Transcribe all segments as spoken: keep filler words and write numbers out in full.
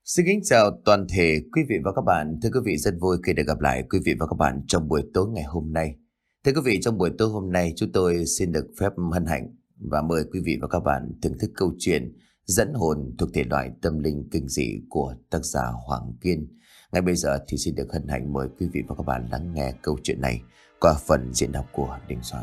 Xin kính chào toàn thể quý vị và các bạn. Thưa quý vị, rất vui khi được gặp lại quý vị và các bạn trong buổi tối ngày hôm nay. Thưa quý vị, trong buổi tối hôm nay chúng tôi xin được phép hân hạnh và mời quý vị và các bạn thưởng thức câu chuyện Dẫn hồn thuộc thể loại tâm linh kinh dị của tác giả Hoàng Kiên. Ngay bây giờ thì xin được hân hạnh mời quý vị và các bạn lắng nghe câu chuyện này qua phần diễn đọc của Đình Soạn.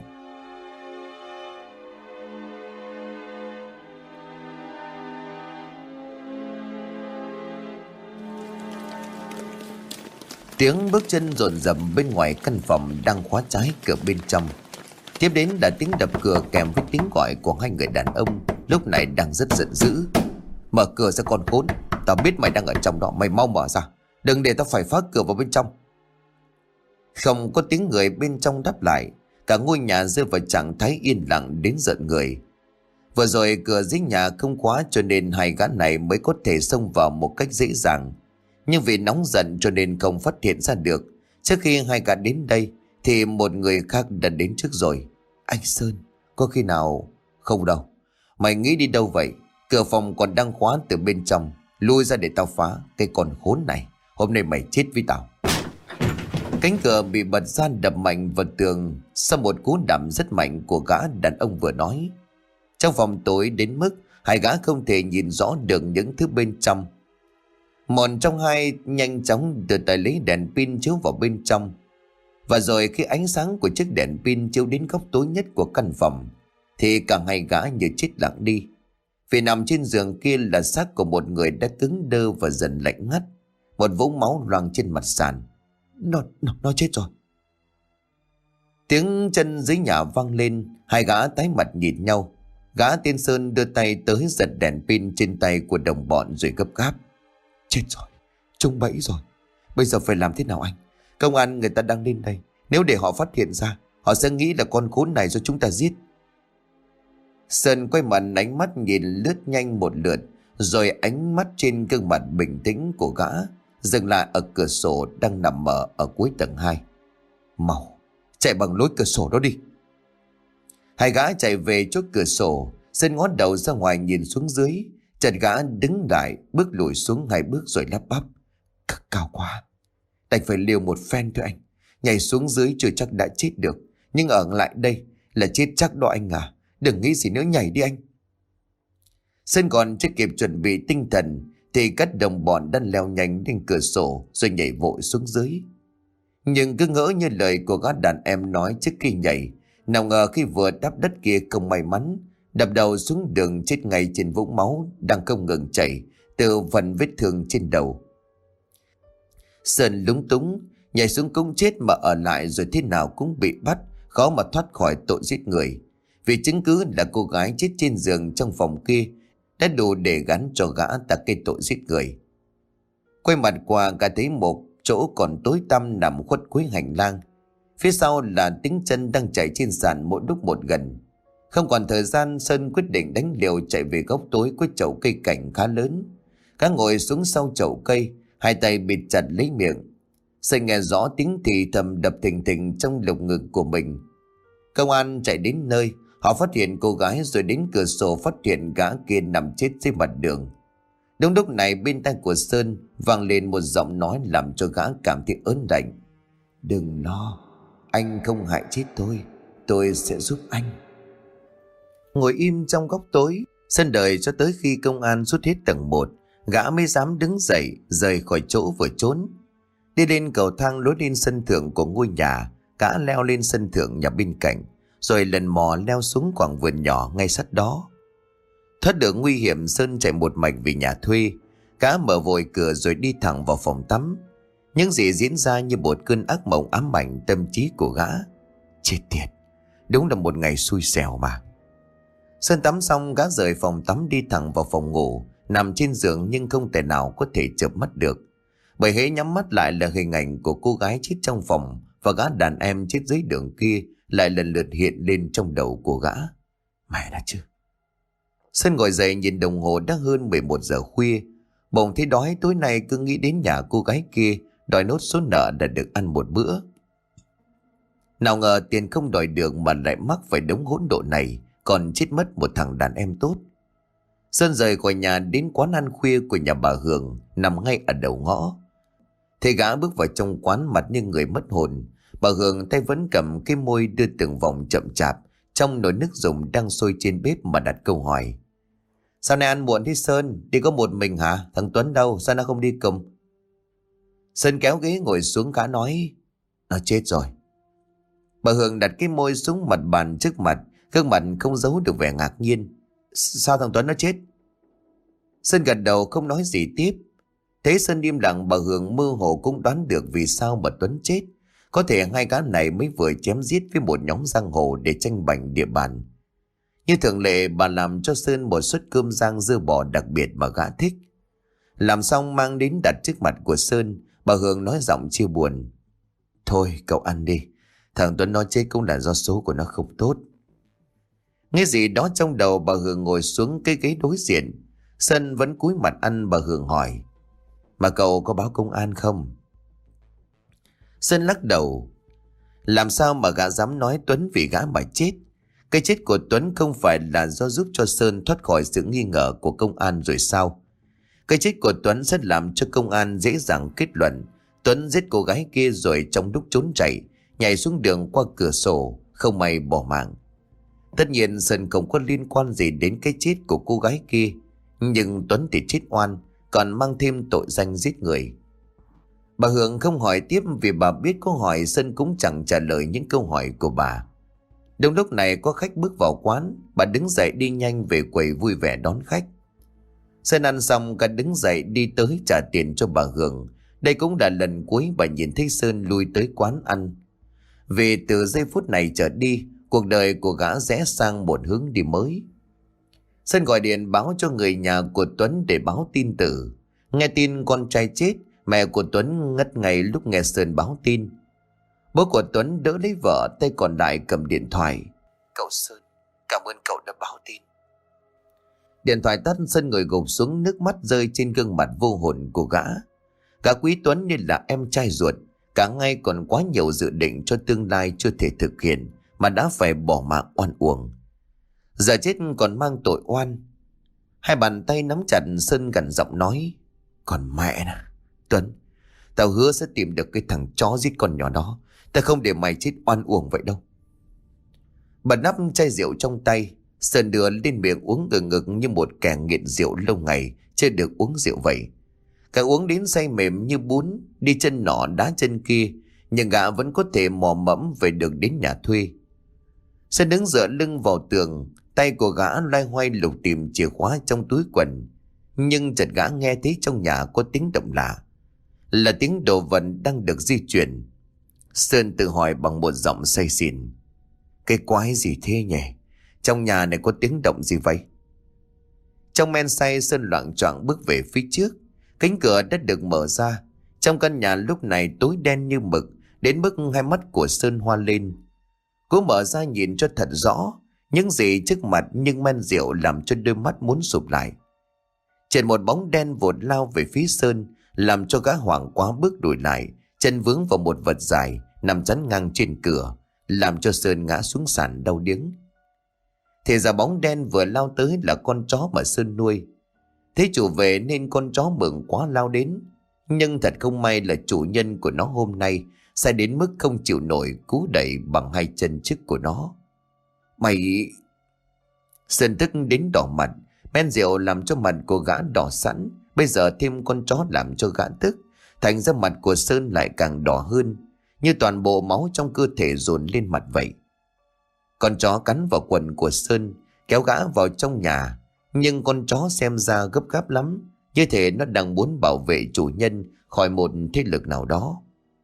Tiếng bước chân rộn rập bên ngoài căn phòng đang khóa trái cửa bên trong. Tiếp đến là tiếng đập cửa kèm với tiếng gọi của hai người đàn ông lúc này đang rất giận dữ. Mở cửa ra con khốn, tao biết mày đang ở trong đó, mày mau mở ra, đừng để tao phải phá cửa vào bên trong. Không có tiếng người bên trong đáp lại, cả ngôi nhà rơi vào trạng thái yên lặng đến giận người. Vừa rồi cửa dưới nhà không khóa cho nên hai gã này mới có thể xông vào một cách dễ dàng. Nhưng vì nóng giận cho nên không phát hiện ra được. Trước khi hai gã đến đây thì một người khác đã đến trước rồi. Anh Sơn, có khi nào... Không đâu. Mày nghĩ đi đâu vậy? Cửa phòng còn đang khóa từ bên trong. Lui ra để tao phá. Cái con khốn này, hôm nay mày chết với tao. Cánh cửa bị bật ra đập mạnh vào tường sau một cú đạp rất mạnh của gã đàn ông vừa nói. Trong phòng tối đến mức hai gã không thể nhìn rõ được những thứ bên trong. Một trong hai nhanh chóng đưa tay lấy đèn pin chiếu vào bên trong. Và rồi khi ánh sáng của chiếc đèn pin chiếu đến góc tối nhất của căn phòng thì cả hai gã như chết lặng đi. Vì nằm trên giường kia là xác của một người đã cứng đơ và dần lạnh ngắt. Một vũng máu loang trên mặt sàn. Nó, nó, nó chết rồi. Tiếng chân dưới nhà vang lên. Hai gã tái mặt nhìn nhau. Gã tên Sơn đưa tay tới giật đèn pin trên tay của đồng bọn rồi gấp gáp. Chết rồi, trúng bẫy rồi. Bây giờ phải làm thế nào anh? Công an người ta đang lên đây. Nếu để họ phát hiện ra, họ sẽ nghĩ là con khốn này do chúng ta giết. Sơn quay mặt ánh mắt nhìn lướt nhanh một lượt, rồi ánh mắt trên gương mặt bình tĩnh của gã dừng lại ở cửa sổ đang nằm mở ở cuối tầng hai. Mau, chạy bằng lối cửa sổ đó đi. Hai gã chạy về chỗ cửa sổ. Sơn ngó đầu ra ngoài nhìn xuống dưới. Chợt gã đứng lại, bước lùi xuống hai bước rồi lắp bắp. Cao quá, đành phải liều một phen thôi anh. Nhảy xuống dưới chưa chắc đã chết được, nhưng ở lại đây là chết chắc đó anh à. Đừng nghĩ gì nữa, nhảy đi anh. Sơn còn chưa kịp chuẩn bị tinh thần thì các đồng bọn đã leo nhanh lên cửa sổ rồi nhảy vội xuống dưới. Nhưng cứ ngỡ như lời của gã đàn em nói trước khi nhảy, nào ngờ khi vừa đáp đất kia không may mắn đập đầu xuống đường, chết ngay trên vũng máu đang không ngừng chảy từ phần vết thương trên đầu. Sơn lúng túng, nhảy xuống cũng chết mà ở lại rồi thế nào cũng bị bắt, khó mà thoát khỏi tội giết người. Vì chứng cứ là cô gái chết trên giường trong phòng kia đã đủ để gắn cho gã ta cái tội giết người. Quay mặt qua, gã thấy một chỗ còn tối tăm nằm khuất cuối hành lang. Phía sau là tiếng chân đang chạy trên sàn mỗi lúc một gần. Không còn thời gian, Sơn quyết định đánh liều chạy về góc tối của chậu cây cảnh khá lớn. Gã ngồi xuống sau chậu cây, hai tay bịt chặt lấy miệng. Sơn nghe rõ tiếng thì thầm đập thình thình trong lồng ngực của mình. Công an chạy đến nơi, họ phát hiện cô gái rồi đến cửa sổ phát hiện gã kia nằm chết dưới mặt đường. Đúng lúc này bên tai của Sơn vang lên một giọng nói làm cho gã cảm thấy ớn lạnh. Đừng lo, anh không hại chết tôi, tôi sẽ giúp anh. Ngồi im trong góc tối, Sơn đợi cho tới khi công an rút hết tầng một, gã mới dám đứng dậy rời khỏi chỗ vừa trốn. Đi lên cầu thang lối lên sân thượng của ngôi nhà, gã leo lên sân thượng nhà bên cạnh, rồi lần mò leo xuống khoảng vườn nhỏ ngay sát đó. Thoát được nguy hiểm, Sơn chạy một mạch về nhà thuê. Gã mở vội cửa rồi đi thẳng vào phòng tắm. Những gì diễn ra như một cơn ác mộng ám ảnh tâm trí của gã. Chết tiệt, đúng là một ngày xui xẻo mà. Sơn tắm xong, gã rời phòng tắm đi thẳng vào phòng ngủ, nằm trên giường nhưng không thể nào có thể chợp mắt được. Bởi hễ nhắm mắt lại là hình ảnh của cô gái chết trong phòng và gã đàn em chết dưới đường kia lại lần lượt hiện lên trong đầu của gã. Mẹ đã chứ. Sơn ngồi dậy nhìn đồng hồ đã hơn mười một giờ khuya. Bỗng thấy đói, tối nay cứ nghĩ đến nhà cô gái kia đòi nốt số nợ để được ăn một bữa. Nào ngờ tiền không đòi được mà lại mắc phải đống hỗn độn này, còn chết mất một thằng đàn em tốt. Sơn rời khỏi nhà đến quán ăn khuya của nhà bà Hường nằm ngay ở đầu ngõ. Thấy gã bước vào trong quán mặt như người mất hồn. Bà Hường tay vẫn cầm cái môi đưa từng vòng chậm chạp trong nồi nước dùng đang sôi trên bếp mà đặt câu hỏi. Sao nay ăn muộn thế Sơn? Đi có một mình hả? Thằng Tuấn đâu? Sao nó không đi cùng? Sơn kéo ghế ngồi xuống, gã nói: Nó chết rồi. Bà Hường đặt cái môi xuống mặt bàn trước mặt, gương mặt không giấu được vẻ ngạc nhiên. Sao thằng Tuấn nó chết? Sơn gật đầu không nói gì tiếp. Thế Sơn im lặng, bà Hường mơ hồ cũng đoán được vì sao mà Tuấn chết. Có thể hai gã này mới vừa chém giết với một nhóm giang hồ để tranh bành địa bàn. Như thường lệ, bà làm cho Sơn một suất cơm rang dưa bò đặc biệt mà gã thích. Làm xong mang đến đặt trước mặt của Sơn, bà Hường nói giọng chia buồn: Thôi cậu ăn đi, thằng Tuấn nó chết cũng là do số của nó không tốt. Nghe gì đó trong đầu, bà Hường ngồi xuống cái ghế đối diện. Sơn vẫn cúi mặt ăn. Bà Hường hỏi: Mà cậu có báo công an không? Sơn lắc đầu. Làm sao mà gã dám nói Tuấn vì gã mà chết? Cái chết của Tuấn không phải là do giúp cho Sơn thoát khỏi sự nghi ngờ của công an rồi sao? Cái chết của Tuấn sẽ làm cho công an dễ dàng kết luận Tuấn giết cô gái kia rồi trong lúc trốn chạy nhảy xuống đường qua cửa sổ, không may bỏ mạng. Tất nhiên Sơn không có liên quan gì đến cái chết của cô gái kia, nhưng Tuấn thì chết oan, còn mang thêm tội danh giết người. Bà Hường không hỏi tiếp vì bà biết câu hỏi Sơn cũng chẳng trả lời những câu hỏi của bà. Đúng lúc này có khách bước vào quán. Bà đứng dậy đi nhanh về quầy vui vẻ đón khách. Sơn ăn xong cả đứng dậy đi tới trả tiền cho bà Hường. Đây cũng là lần cuối bà nhìn thấy Sơn lui tới quán ăn. Vì từ giây phút này trở đi, cuộc đời của gã rẽ sang một hướng đi mới. Sơn gọi điện báo cho người nhà của Tuấn để báo tin tử. Nghe tin con trai chết, mẹ của Tuấn ngất ngay lúc nghe Sơn báo tin. Bố của Tuấn đỡ lấy vợ, tay còn lại cầm điện thoại. Cậu Sơn, cảm ơn cậu đã báo tin. Điện thoại tắt, Sơn ngồi gục xuống, nước mắt rơi trên gương mặt vô hồn của gã. Cả Quý Tuấn như là em trai ruột, cả ngay còn quá nhiều dự định cho tương lai chưa thể thực hiện mà đã phải bỏ mạng oan uổng. Giờ chết còn mang tội oan. Hai bàn tay nắm chặt, Sơn gằn giọng nói: Còn mẹ nè, Tuấn, tao hứa sẽ tìm được cái thằng chó giết con nhỏ đó. Tao không để mày chết oan uổng vậy đâu. Bật nắp chai rượu trong tay, Sơn đưa lên miệng uống ngực ngực như một kẻ nghiện rượu lâu ngày chưa được uống rượu vậy. Cả uống đến say mềm như bún, đi chân nọ đá chân kia, nhưng gã vẫn có thể mò mẫm về được đến nhà thuê. Sơn đứng dựa lưng vào tường, tay của gã loay hoay lục tìm chìa khóa trong túi quần. Nhưng chợt gã nghe thấy trong nhà có tiếng động lạ, là tiếng đồ vật đang được di chuyển. Sơn tự hỏi bằng một giọng say xỉn: Cái quái gì thế nhỉ? Trong nhà này có tiếng động gì vậy? Trong men say, Sơn loạng choạng bước về phía trước. Cánh cửa đã được mở ra. Trong căn nhà lúc này tối đen như mực, đến mức hai mắt của Sơn hoa lên. Cố mở ra nhìn cho thật rõ những gì trước mặt, nhưng men rượu làm cho đôi mắt muốn sụp lại. Trên một bóng đen vụt lao về phía Sơn, làm cho gã hoảng quá bước lùi lại, chân vướng vào một vật dài nằm chắn ngang trên cửa, làm cho Sơn ngã xuống sàn đau điếng. Thì ra bóng đen vừa lao tới là con chó mà Sơn nuôi. Thấy chủ về nên con chó mừng quá lao đến, nhưng thật không may là chủ nhân của nó hôm nay sai đến mức không chịu nổi cú đẩy bằng hai chân trước của nó. Mày... Sơn tức đến đỏ mặt. Men rượu làm cho mặt của gã đỏ sẵn, bây giờ thêm con chó làm cho gã tức, thành ra mặt của Sơn lại càng đỏ hơn, như toàn bộ máu trong cơ thể dồn lên mặt vậy. Con chó cắn vào quần của Sơn, kéo gã vào trong nhà, nhưng con chó xem ra gấp gáp lắm, như thể nó đang muốn bảo vệ chủ nhân khỏi một thế lực nào đó.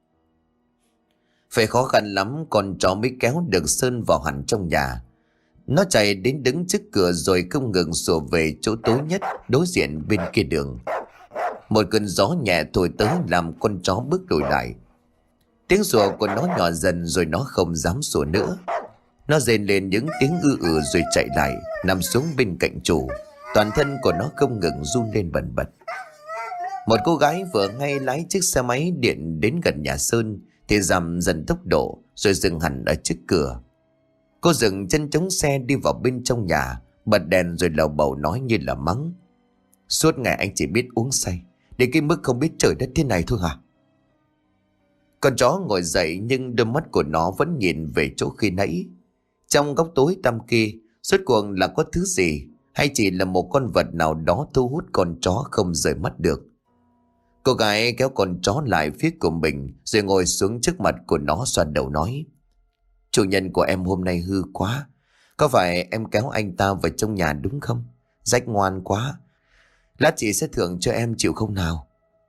Phải khó khăn lắm con chó mới kéo được Sơn vào hẳn trong nhà. Nó chạy đến đứng trước cửa rồi không ngừng sủa về chỗ tối nhất đối diện bên kia đường. Một cơn gió nhẹ thổi tới làm con chó bước lùi lại. Tiếng sủa của nó nhỏ dần rồi nó không dám sủa nữa. Nó rên lên những tiếng ư ử rồi chạy lại, nằm xuống bên cạnh chủ. Toàn thân của nó không ngừng run lên bần bật. Một cô gái vừa ngay lái chiếc xe máy điện đến gần nhà Sơn thì giảm dần tốc độ rồi dừng hẳn ở trước cửa. Cô dừng chân chống xe đi vào bên trong nhà, bật đèn rồi lầu bầu nói như là mắng. Suốt ngày anh chỉ biết uống say, đến cái mức không biết trời đất thế này thôi hả? Con chó ngồi dậy nhưng đôi mắt của nó vẫn nhìn về chỗ khi nãy. Trong góc tối tăm kia, rốt cuộc là có thứ gì, hay chỉ là một con vật nào đó thu hút con chó không rời mắt được. Cô gái kéo con chó lại phía của mình rồi ngồi xuống trước mặt của nó, xoa đầu nói: Chủ nhân của em hôm nay hư quá. Có phải em kéo anh ta vào trong nhà đúng không? Rách ngoan quá. Lát chị sẽ thưởng cho em, chịu không nào?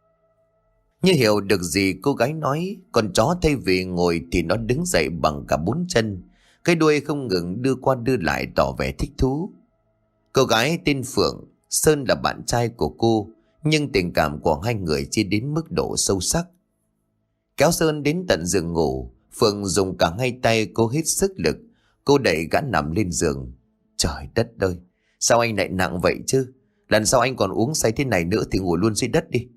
Như hiểu được gì cô gái nói, con chó thay vì ngồi thì nó đứng dậy bằng cả bốn chân, cái đuôi không ngừng đưa qua đưa lại tỏ vẻ thích thú. Cô gái tên Phượng, Sơn là bạn trai của cô, nhưng tình cảm của hai người chỉ đến mức độ sâu sắc. Kéo Sơn đến tận giường ngủ, Phượng dùng cả hai tay cô hết sức lực, cô đẩy gã nằm lên giường. Trời đất ơi, sao anh lại nặng vậy chứ? Lần sau anh còn uống say thế này nữa thì ngủ luôn dưới đất đi.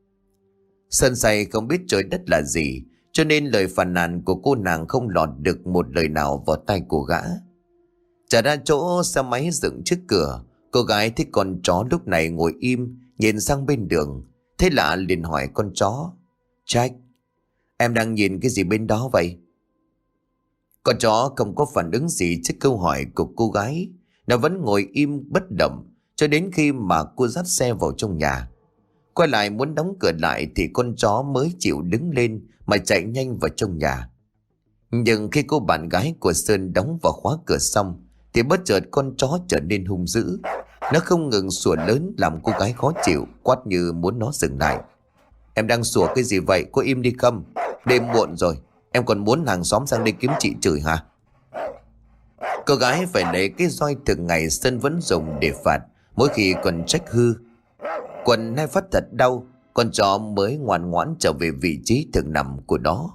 Sơn say không biết trời đất là gì, cho nên lời phàn nàn của cô nàng không lọt được một lời nào vào tai của gã. Trả ra chỗ xe máy dựng trước cửa, cô gái thấy con chó lúc này ngồi im nhìn sang bên đường. Thế lạ liền hỏi con chó: Jack, em đang nhìn cái gì bên đó vậy? Con chó không có phản ứng gì trước câu hỏi của cô gái. Nó vẫn ngồi im bất động cho đến khi mà cô dắt xe vào trong nhà. Quay lại muốn đóng cửa lại thì con chó mới chịu đứng lên mà chạy nhanh vào trong nhà. Nhưng khi cô bạn gái của Sơn đóng và khóa cửa xong thì bất chợt con chó trở nên hung dữ. Nó không ngừng sủa lớn làm cô gái khó chịu, quát như muốn nó dừng lại. Em đang sủa cái gì vậy, có im đi không? Đêm muộn rồi, em còn muốn hàng xóm sang đây kiếm chị chửi hả? Cô gái phải lấy cái roi thường ngày Sơn vẫn dùng để phạt mỗi khi còn trách hư. Quần hai phát thật đau, con chó mới ngoan ngoãn trở về vị trí thường nằm của nó.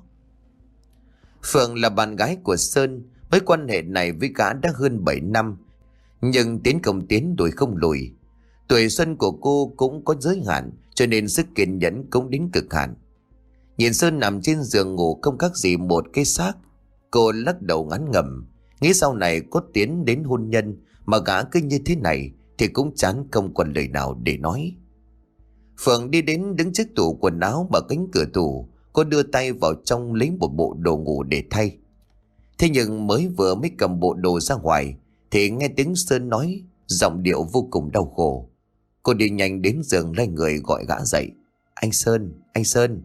Phượng là bạn gái của Sơn, với quan hệ này với gã đã hơn bảy năm, nhưng tiến không tiến đuổi không lùi. Tuổi xuân của cô cũng có giới hạn, cho nên sức kiên nhẫn cũng đến cực hạn. Nhìn Sơn nằm trên giường ngủ không khác gì một cái xác, cô lắc đầu ngán ngẩm, nghĩ sau này có tiến đến hôn nhân mà gã cứ như thế này thì cũng chán không còn lời nào để nói. Phượng đi đến đứng trước tủ quần áo, mở cánh cửa tủ, cô đưa tay vào trong lấy một bộ đồ ngủ để thay. Thế nhưng mới vừa mới cầm bộ đồ ra ngoài thì nghe tiếng Sơn nói, giọng điệu vô cùng đau khổ. Cô đi nhanh đến giường lay người gọi gã dậy. Anh Sơn, anh Sơn.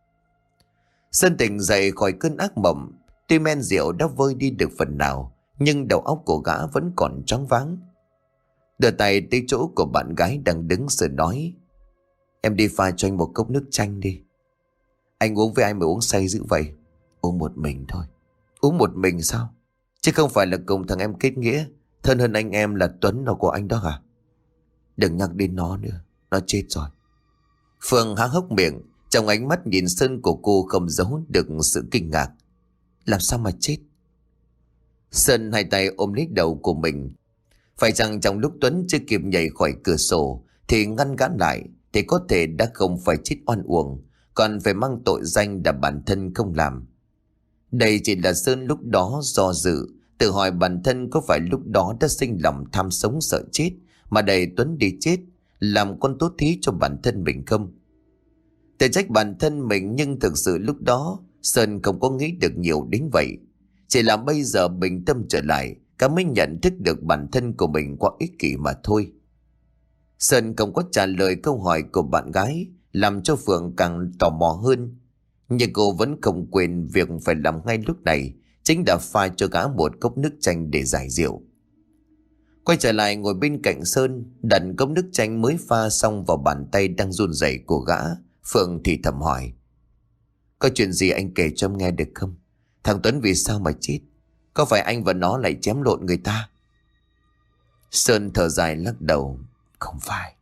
Sơn tỉnh dậy khỏi cơn ác mộng. Tuy men rượu đã vơi đi được phần nào, nhưng đầu óc của gã vẫn còn choáng váng. Đưa tay tới chỗ của bạn gái đang đứng, Sơn nói: Em đi pha cho anh một cốc nước chanh đi. Anh uống với ai mà uống say dữ vậy? Uống một mình thôi. Uống một mình sao? Chứ không phải là cùng thằng em kết nghĩa, thân hơn anh em là Tuấn nào của anh đó hả? Đừng nhắc đến nó nữa, nó chết rồi. Phương há hốc miệng, trong ánh mắt nhìn Sơn của cô không giấu được sự kinh ngạc. Làm sao mà chết? Sơn hai tay ôm lấy đầu của mình. Phải chăng trong lúc Tuấn chưa kịp nhảy khỏi cửa sổ thì ngăn gã lại, thì có thể đã không phải chết oan uổng, còn phải mang tội danh là bản thân không làm. Đây chỉ là Sơn lúc đó do dự, tự hỏi bản thân có phải lúc đó đã sinh lòng tham sống sợ chết mà đẩy Tuấn đi chết, làm con tốt thí cho bản thân mình không? Tự trách bản thân mình, nhưng thực sự lúc đó Sơn không có nghĩ được nhiều đến vậy. Chỉ là bây giờ bình tâm trở lại, cả mới nhận thức được bản thân của mình quá ích kỷ mà thôi. Sơn không có trả lời câu hỏi của bạn gái, làm cho Phượng càng tò mò hơn. Nhưng cô vẫn không quên việc phải làm ngay lúc này, chính là pha cho gã một cốc nước chanh để giải rượu. Quay trở lại ngồi bên cạnh Sơn, đặt cốc nước chanh mới pha xong vào bàn tay đang run rẩy của gã. Phượng thì thầm hỏi: Có chuyện gì anh kể cho em nghe được không? Thằng Tuấn vì sao mà chết? Có phải anh và nó lại chém lộn người ta? Sơn thở dài lắc đầu: Không phải.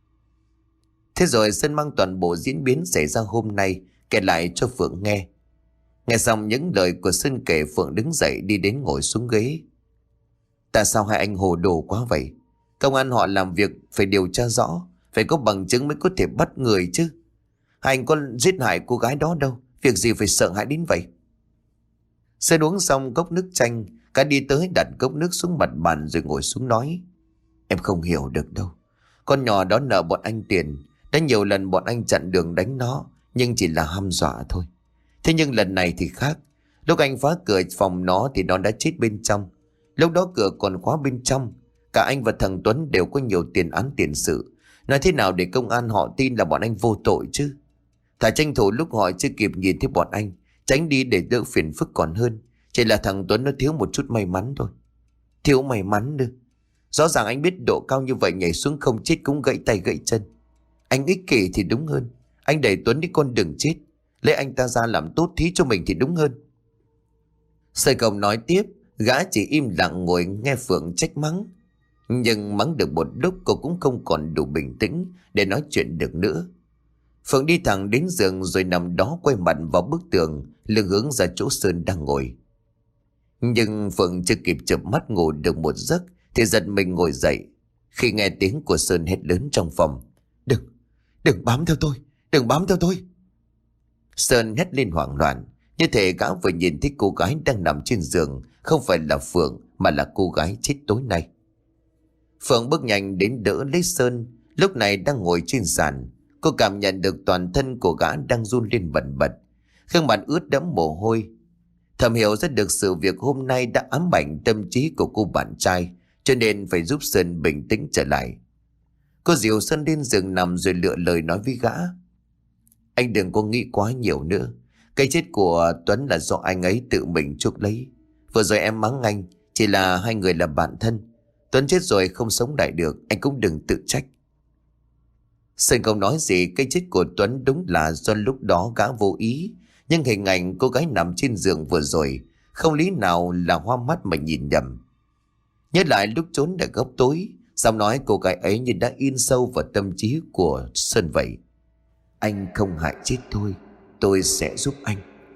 Thế rồi Sơn mang toàn bộ diễn biến xảy ra hôm nay kể lại cho Phượng nghe. Nghe xong những lời của Sơn kể, Phượng đứng dậy đi đến ngồi xuống ghế. Tại sao hai anh hồ đồ quá vậy? Công an họ làm việc phải điều tra rõ, phải có bằng chứng mới có thể bắt người chứ. Hai anh có giết hại cô gái đó đâu, việc gì phải sợ hãi đến vậy? Sơn uống xong cốc nước chanh, cả đi tới đặt cốc nước xuống mặt bàn rồi ngồi xuống nói: Em không hiểu được đâu. Con nhỏ đó nợ bọn anh tiền. Đã nhiều lần bọn anh chặn đường đánh nó, nhưng chỉ là hăm dọa thôi. Thế nhưng lần này thì khác. Lúc anh phá cửa phòng nó thì nó đã chết bên trong. Lúc đó cửa còn khóa bên trong. Cả anh và thằng Tuấn đều có nhiều tiền án tiền sự. Nói thế nào để công an họ tin là bọn anh vô tội chứ? Thà tranh thủ lúc họ chưa kịp nhìn thấy bọn anh, tránh đi để đỡ phiền phức còn hơn. Chỉ là thằng Tuấn nó thiếu một chút may mắn thôi. Thiếu may mắn nữa. Rõ ràng anh biết độ cao như vậy nhảy xuống không chết cũng gãy tay gãy chân. Anh ích kỷ thì đúng hơn. Anh đẩy Tuấn đi con đường chết, lấy anh ta ra làm tốt thí cho mình thì đúng hơn. Sài Công nói tiếp. Gã chỉ im lặng ngồi nghe Phượng trách mắng. Nhưng mắng được một lúc cô cũng không còn đủ bình tĩnh để nói chuyện được nữa. Phượng đi thẳng đến giường rồi nằm đó quay mặt vào bức tường, lưng hướng ra chỗ Sơn đang ngồi. Nhưng Phượng chưa kịp chợp mắt ngủ được một giấc thì giật mình ngồi dậy khi nghe tiếng của Sơn hét lớn trong phòng. Đừng, đừng bám theo tôi, đừng bám theo tôi. Sơn hét lên hoảng loạn, như thể gã vừa nhìn thấy cô gái đang nằm trên giường không phải là Phượng mà là cô gái chết tối nay. Phượng bước nhanh đến đỡ lấy Sơn, lúc này đang ngồi trên sàn. Cô cảm nhận được toàn thân của gã đang run lên bần bật, gương mặt ướt đẫm mồ hôi. Thầm hiểu ra được sự việc hôm nay đã ám ảnh tâm trí của cô bạn trai, cho nên phải giúp Sơn bình tĩnh trở lại. Cô dìu Sơn lên giường nằm rồi lựa lời nói với gã. Anh đừng có nghĩ quá nhiều nữa. Cái chết của Tuấn là do anh ấy tự mình chuốc lấy. Vừa rồi em mắng anh, chỉ là hai người là bạn thân. Tuấn chết rồi không sống lại được, anh cũng đừng tự trách. Sơn không nói gì. Cái chết của Tuấn đúng là do lúc đó gã vô ý. Nhưng hình ảnh cô gái nằm trên giường vừa rồi không lý nào là hoa mắt mà nhìn nhầm. Nhớ lại lúc trốn ở góc tối, giọng nói cô gái ấy như đã in sâu vào tâm trí của Sơn vậy. Anh không hại chết tôi, tôi sẽ giúp anh.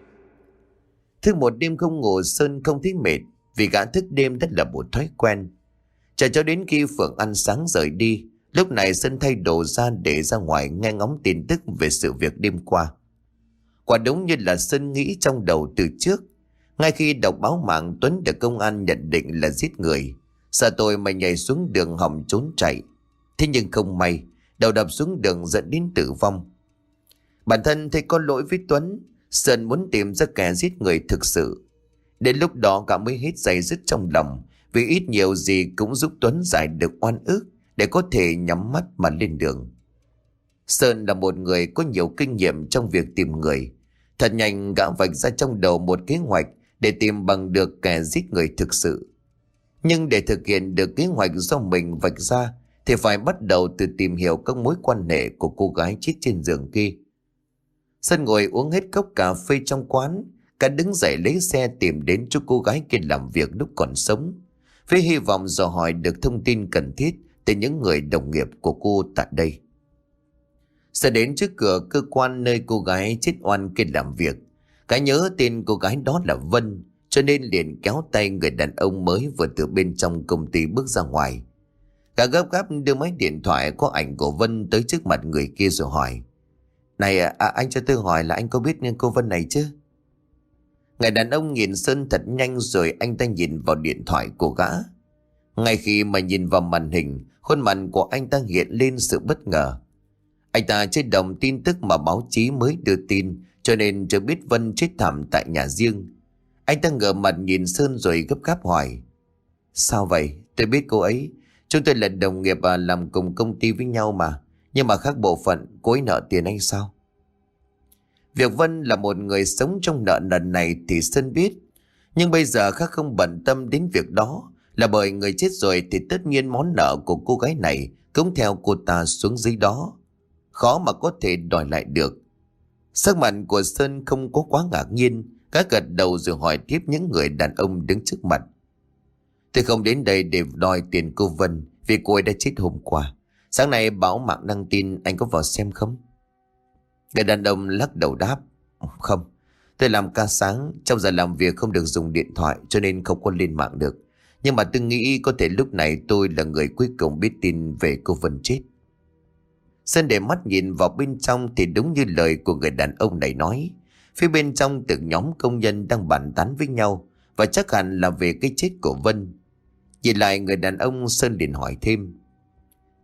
Thứ một đêm không ngủ, Sơn không thấy mệt vì gã thức đêm rất là một thói quen. Chờ cho đến khi Phượng ăn sáng rời đi, lúc này Sơn thay đồ ra để ra ngoài nghe ngóng tin tức về sự việc đêm qua. Quả đúng như là Sơn nghĩ trong đầu từ trước. Ngay khi đọc báo mạng, Tuấn được công an nhận định là giết người. Sợ tôi mà nhảy xuống đường hòng trốn chạy. Thế nhưng không may, đầu đập xuống đường dẫn đến tử vong. Bản thân thấy có lỗi với Tuấn, Sơn muốn tìm ra kẻ giết người thực sự. Đến lúc đó gã mới hết day dứt trong lòng, vì ít nhiều gì cũng giúp Tuấn giải được oan ức để có thể nhắm mắt mà lên đường. Sơn là một người có nhiều kinh nghiệm trong việc tìm người. Thật nhanh gã vạch ra trong đầu một kế hoạch để tìm bằng được kẻ giết người thực sự. Nhưng để thực hiện được kế hoạch do mình vạch ra thì phải bắt đầu từ tìm hiểu các mối quan hệ của cô gái chết trên giường kia. Sơn ngồi uống hết cốc cà phê trong quán, cả đứng dậy lấy xe tìm đến chỗ cô gái kia làm việc lúc còn sống, với hy vọng dò hỏi được thông tin cần thiết từ những người đồng nghiệp của cô tại đây. Sẽ đến trước cửa cơ quan nơi cô gái chết oan kia làm việc. Cả nhớ tên cô gái đó là Vân, cho nên liền kéo tay người đàn ông mới vừa từ bên trong công ty bước ra ngoài. Cả gấp gáp đưa máy điện thoại có ảnh của Vân tới trước mặt người kia rồi hỏi. Này à, anh cho tôi hỏi là anh có biết cô Vân này chứ? Người đàn ông nhìn Sơn thật nhanh rồi anh ta nhìn vào điện thoại của gã. Ngay khi mà nhìn vào màn hình, khuôn mặt của anh ta hiện lên sự bất ngờ. Anh ta chưa đọc tin tức mà báo chí mới đưa tin, cho nên chưa biết Vân chết thảm tại nhà riêng. Anh ta ngửa mặt nhìn Sơn rồi gấp gáp hỏi. Sao vậy? Tôi biết cô ấy. Chúng tôi là đồng nghiệp à, làm cùng công ty với nhau mà. Nhưng mà khác bộ phận, cô ấy nợ tiền anh sao? Việc Vân là một người sống trong nợ nần này thì Sơn biết. Nhưng bây giờ khác không bận tâm đến việc đó, là bởi người chết rồi thì tất nhiên món nợ của cô gái này cũng theo cô ta xuống dưới đó. Khó mà có thể đòi lại được. Sắc mặt của Sơn không có quá ngạc nhiên, các gật đầu rồi hỏi tiếp những người đàn ông đứng trước mặt. Tôi không đến đây để đòi tiền cô Vân, vì cô ấy đã chết hôm qua. Sáng nay báo mạng đăng tin, anh có vào xem không? Người đàn ông lắc đầu đáp. Không, tôi làm ca sáng, trong giờ làm việc không được dùng điện thoại cho nên không có lên mạng được. Nhưng mà tôi nghĩ có thể lúc này tôi là người cuối cùng biết tin về cô Vân chết. Sơn để mắt nhìn vào bên trong thì đúng như lời của người đàn ông này nói. Phía bên trong từng nhóm công nhân đang bàn tán với nhau, và chắc hẳn là về cái chết của Vân. Nhìn lại người đàn ông, Sơn liền hỏi thêm.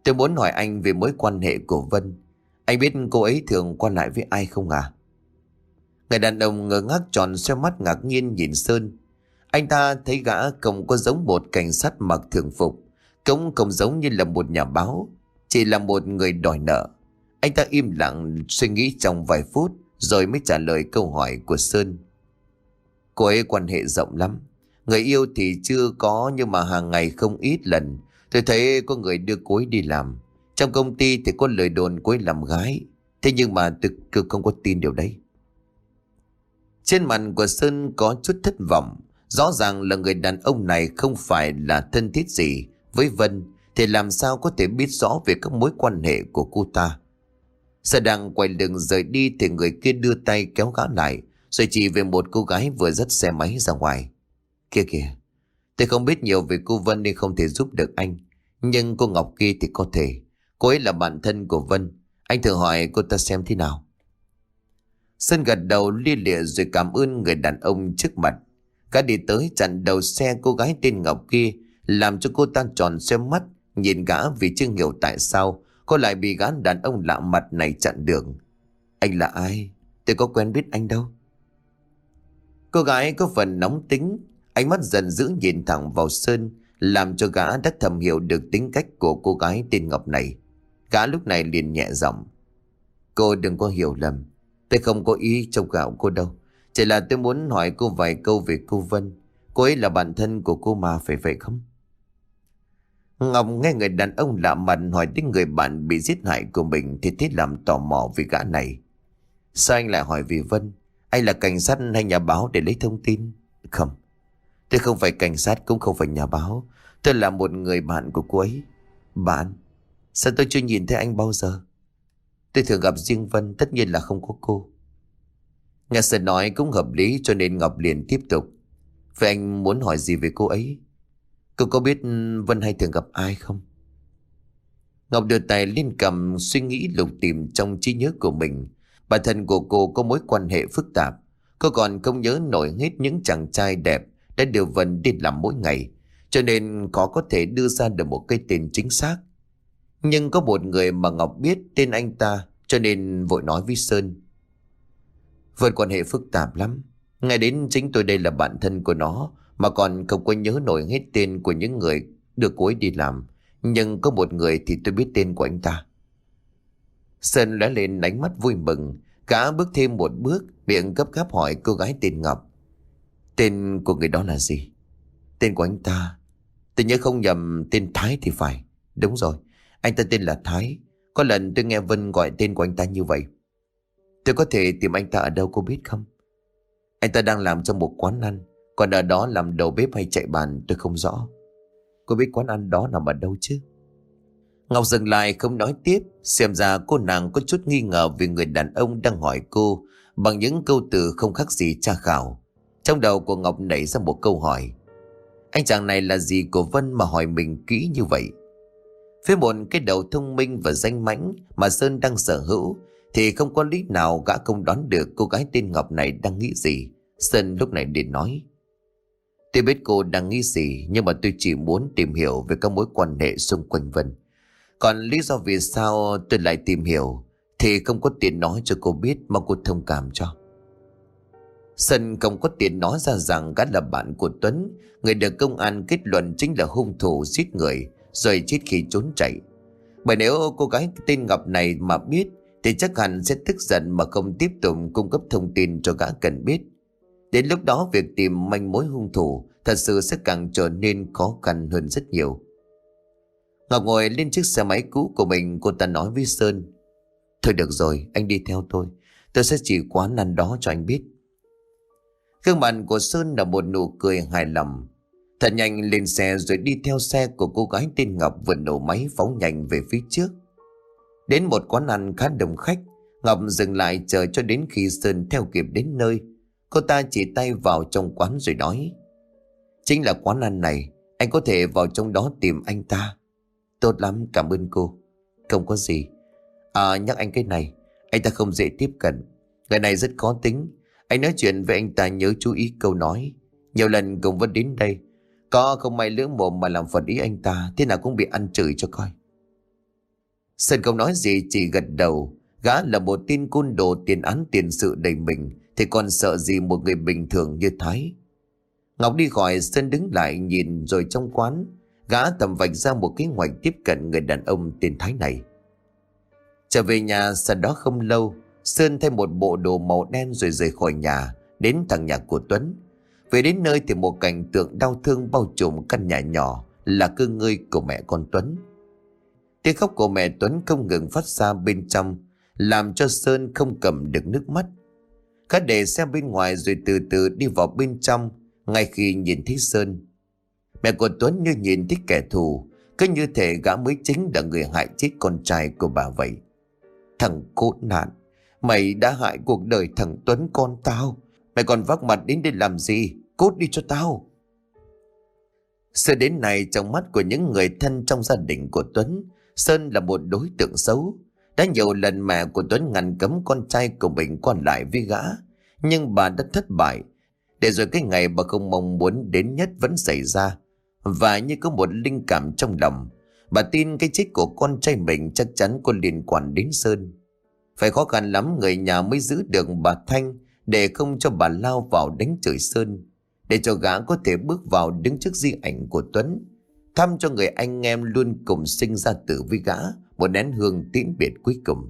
Tôi muốn hỏi anh về mối quan hệ của Vân. Anh biết cô ấy thường qua lại với ai không à? Người đàn ông ngơ ngác tròn xoe mắt ngạc nhiên nhìn Sơn. Anh ta thấy gã không có giống một cảnh sát mặc thường phục, cũng không giống như là một nhà báo, chỉ là một người đòi nợ. Anh ta im lặng suy nghĩ trong vài phút rồi mới trả lời câu hỏi của Sơn. Cô ấy quan hệ rộng lắm. Người yêu thì chưa có, nhưng mà hàng ngày không ít lần tôi thấy có người đưa cô ấy đi làm. Trong công ty thì có lời đồn cô ấy làm gái. Thế nhưng mà tôi cứ không có tin điều đấy. Trên mặt của Sơn có chút thất vọng. Rõ ràng là người đàn ông này không phải là thân thiết gì với Vân, thì làm sao có thể biết rõ về các mối quan hệ của cô ta. Sơn đang quay lưng rời đi thì người kia đưa tay kéo gã lại, rồi chỉ về một cô gái vừa dắt xe máy ra ngoài. Kia kìa, tôi không biết nhiều về cô Vân nên không thể giúp được anh, nhưng cô Ngọc kia thì có thể. Cô ấy là bạn thân của Vân, anh thử hỏi cô ta xem thế nào. Sơn gật đầu lia lịa rồi cảm ơn người đàn ông trước mặt. Gã đi tới chặn đầu xe cô gái tên Ngọc kia, làm cho cô ta tròn xoe mắt nhìn gã vì chưa hiểu tại sao cô lại bị gã đàn ông lạ mặt này chặn đường. Anh là ai? Tôi có quen biết anh đâu. Cô gái có phần nóng tính, ánh mắt giận dữ nhìn thẳng vào Sơn, làm cho gã đã thầm hiểu được tính cách của cô gái tên Ngọc này. Gã lúc này liền nhẹ giọng. Cô đừng có hiểu lầm, tôi không có ý trêu ghẹo cô đâu. Chỉ là tôi muốn hỏi cô vài câu về cô Vân. Cô ấy là bạn thân của cô mà, phải vậy không? Ngọc nghe người đàn ông lạ mặt hỏi đến người bạn bị giết hại của mình thì thấy làm tò mò về gã này. Sao anh lại hỏi về Vân? Anh là cảnh sát hay nhà báo để lấy thông tin? Không, tôi không phải cảnh sát cũng không phải nhà báo. Tôi là một người bạn của cô ấy. Bạn? Sao tôi chưa nhìn thấy anh bao giờ? Tôi thường gặp riêng Vân, tất nhiên là không có cô. Nghe Sơn nói cũng hợp lý cho nên Ngọc liền tiếp tục. Vậy anh muốn hỏi gì về cô ấy? Cô có biết Vân hay thường gặp ai không? Ngọc đưa tay lên cầm suy nghĩ lục tìm trong trí nhớ của mình. Bản thân của cô có mối quan hệ phức tạp. Cô còn không nhớ nổi hết những chàng trai đẹp đã đưa Vân đi làm mỗi ngày, cho nên khó có thể đưa ra được một cái tên chính xác. Nhưng có một người mà Ngọc biết tên anh ta, cho nên vội nói với Sơn. Vân quan hệ phức tạp lắm. Ngay đến chính tôi đây là bạn thân của nó mà còn không có nhớ nổi hết tên của những người đưa cô ấy đi làm. Nhưng có một người thì tôi biết tên của anh ta. Sơn lóe lên ánh mắt vui mừng. Gã bước thêm một bước, miệng gấp gáp hỏi cô gái tên Ngọc. Tên của người đó là gì? Tên của anh ta, tôi nhớ không nhầm tên Thái thì phải. Đúng rồi, anh ta tên là Thái. Có lần tôi nghe Vân gọi tên của anh ta như vậy. Tôi có thể tìm anh ta ở đâu cô biết không? Anh ta đang làm trong một quán ăn, còn ở đó làm đầu bếp hay chạy bàn tôi không rõ. Cô biết quán ăn đó nằm ở đâu chứ? Ngọc dừng lại không nói tiếp. Xem ra cô nàng có chút nghi ngờ về người đàn ông đang hỏi cô bằng những câu từ không khác gì tra khảo. Trong đầu của Ngọc nảy ra một câu hỏi. Anh chàng này là gì của Vân mà hỏi mình kỹ như vậy? Với một cái đầu thông minh và danh mãnh mà Sơn đang sở hữu thì không có lý nào gã không đoán được cô gái tên Ngọc này đang nghĩ gì. Sơn lúc này liền nói. Tôi biết cô đang nghĩ gì, nhưng mà tôi chỉ muốn tìm hiểu về các mối quan hệ xung quanh Vân. Còn lý do vì sao tôi lại tìm hiểu thì không có tiền nói cho cô biết, mà cô thông cảm cho. Sơn không có tiền nói ra rằng gã là bạn của Tuấn, người được công an kết luận chính là hung thủ giết người rồi chết khi trốn chạy. Bởi nếu cô gái tên Ngọc này mà biết thì chắc hẳn sẽ tức giận mà không tiếp tục cung cấp thông tin cho gã cần biết. Đến lúc đó việc tìm manh mối hung thủ thật sự sẽ càng trở nên khó khăn hơn rất nhiều. Ngọc ngồi lên chiếc xe máy cũ của mình, cô ta nói với Sơn. Thôi được rồi, anh đi theo tôi. Tôi sẽ chỉ quán ăn đó cho anh biết. Gương mặt của Sơn là một nụ cười hài lòng. Thật nhanh lên xe rồi đi theo xe của cô gái tên Ngọc vừa nổ máy phóng nhanh về phía trước. Đến một quán ăn khá đông khách, Ngọc dừng lại chờ cho đến khi Sơn theo kịp đến nơi. Cô ta chỉ tay vào trong quán rồi nói. Chính là quán ăn này, anh có thể vào trong đó tìm anh ta. Tốt lắm, cảm ơn cô. Không có gì. À, nhắc anh cái này, anh ta không dễ tiếp cận. Người này rất khó tính. Anh nói chuyện với anh ta nhớ chú ý câu nói. Nhiều lần cùng vẫn đến đây, có không may lưỡng mồm mà làm phật ý anh ta, thế nào cũng bị ăn chửi cho coi. Sơn không nói gì, chỉ gật đầu. Gã là một tên côn đồ tiền án tiền sự đầy mình thì còn sợ gì một người bình thường như Thái. Ngọc đi khỏi, Sơn đứng lại nhìn rồi trong quán gã tầm vạch ra một kế hoạch tiếp cận người đàn ông tên Thái này. Trở về nhà sau đó không lâu, Sơn thay một bộ đồ màu đen rồi rời khỏi nhà, đến thẳng nhà của Tuấn. Về đến nơi thì một cảnh tượng đau thương bao trùm căn nhà nhỏ là cơ ngơi của mẹ con Tuấn. Tiếng khóc của mẹ Tuấn không ngừng phát ra bên trong, làm cho Sơn không cầm được nước mắt. Gã để xe bên ngoài rồi từ từ đi vào bên trong. Ngay khi nhìn thấy Sơn, mẹ của Tuấn như nhìn thấy kẻ thù, cứ như thể gã mới chính là người hại chết con trai của bà vậy. Thằng cốt nạn, mày đã hại cuộc đời thằng Tuấn con tao. Mày còn vác mặt đến đây làm gì? Cút đi cho tao. Sơn đến này trong mắt của những người thân trong gia đình của Tuấn, Sơn là một đối tượng xấu. Đã nhiều lần mẹ của Tuấn ngăn cấm con trai của mình qua lại với gã, nhưng bà đã thất bại. Để rồi cái ngày bà không mong muốn đến nhất vẫn xảy ra. Và như có một linh cảm trong lòng, bà tin cái chết của con trai mình chắc chắn có liên quan đến Sơn. Phải khó khăn lắm người nhà mới giữ được bà Thanh, để không cho bà lao vào đánh chửi Sơn, để cho gã có thể bước vào đứng trước di ảnh của Tuấn, thăm cho người anh em luôn cùng sinh ra tử với gã một nén hương tiễn biệt cuối cùng.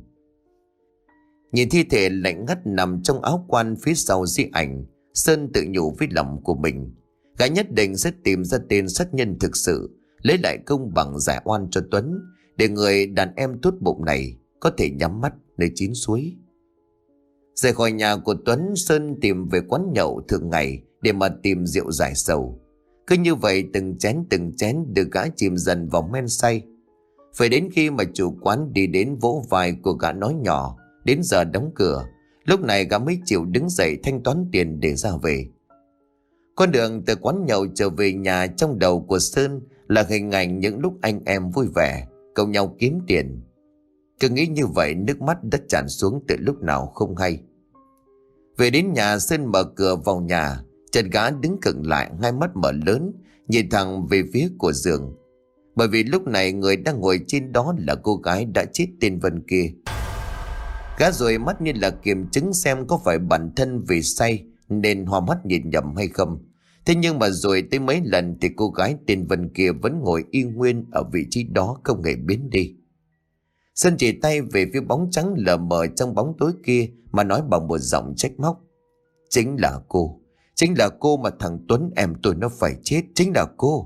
Nhìn thi thể lạnh ngắt nằm trong áo quan phía sau di ảnh, Sơn tự nhủ với lòng của mình, gã nhất định sẽ tìm ra tên sát nhân thực sự, lấy lại công bằng giải oan cho Tuấn, để người đàn em tốt bụng này có thể nhắm mắt nơi chín suối. Rời khỏi nhà của Tuấn, Sơn tìm về quán nhậu thường ngày để mà tìm rượu giải sầu. Cứ như vậy từng chén từng chén được gã chìm dần vào men say. Phải đến khi mà chủ quán đi đến vỗ vai của gã nói nhỏ đến giờ đóng cửa, lúc này gã mới chịu đứng dậy thanh toán tiền để ra về. Con đường từ quán nhậu trở về nhà trong đầu của Sơn là hình ảnh những lúc anh em vui vẻ cùng nhau kiếm tiền. Cứ nghĩ như vậy nước mắt đã tràn xuống từ lúc nào không hay. Về đến nhà, Sơn mở cửa vào nhà, chân gã đứng khựng lại, hai mắt mở lớn nhìn thẳng về phía của giường. Bởi vì lúc này người đang ngồi trên đó là cô gái đã chết tên Vân kia. Gã rồi mắt như là kiểm chứng xem có phải bản thân vì say nên hoa mắt nhìn nhầm hay không. Thế nhưng mà rồi tới mấy lần thì cô gái tên Vân kia vẫn ngồi y nguyên ở vị trí đó, không hề biến đi. Sơn chỉ tay về phía bóng trắng lờ mờ trong bóng tối kia mà nói bằng một giọng trách móc: Chính là cô, chính là cô mà thằng Tuấn em tôi nó phải chết, chính là cô.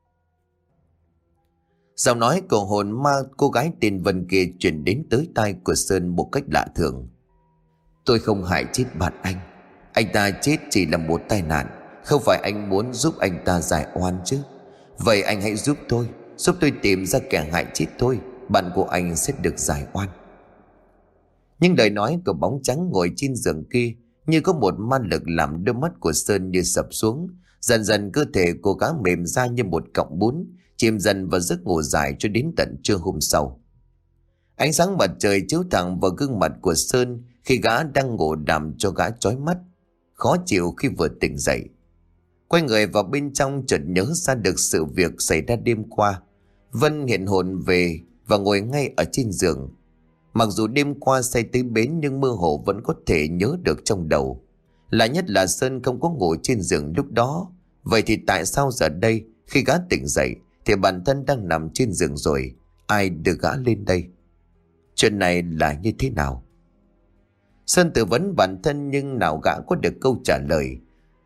Giọng nói của hồn ma cô gái tên Vân kia truyền đến tới tai của Sơn một cách lạ thường. Tôi không hại chết bạn anh. Anh ta chết chỉ là một tai nạn, không phải anh muốn giúp anh ta giải oan chứ. Vậy anh hãy giúp tôi, giúp tôi tìm ra kẻ hại chết tôi, bạn của anh sẽ được giải oan. Nhưng lời nói của bóng trắng ngồi trên giường kia như có một ma lực làm đôi mắt của Sơn như sập xuống. Dần dần cơ thể của gã mềm ra như một cọng bún, chìm dần vào giấc ngủ dài cho đến tận trưa hôm sau. Ánh sáng mặt trời chiếu thẳng vào gương mặt của Sơn khi gã đang ngủ làm cho gã chói mắt, khó chịu khi vừa tỉnh dậy. Quay người vào bên trong, chợt nhớ ra được sự việc xảy ra đêm qua. Vân hiện hồn về và ngồi ngay ở trên giường. Mặc dù đêm qua say tới bến nhưng mơ hồ vẫn có thể nhớ được trong đầu. Lạ nhất là Sơn không có ngủ trên giường lúc đó. Vậy thì tại sao giờ đây khi gã tỉnh dậy thì bản thân đang nằm trên giường rồi? Ai đưa gã lên đây? Chuyện này là như thế nào? Sơn tự vấn bản thân nhưng nào gã có được câu trả lời.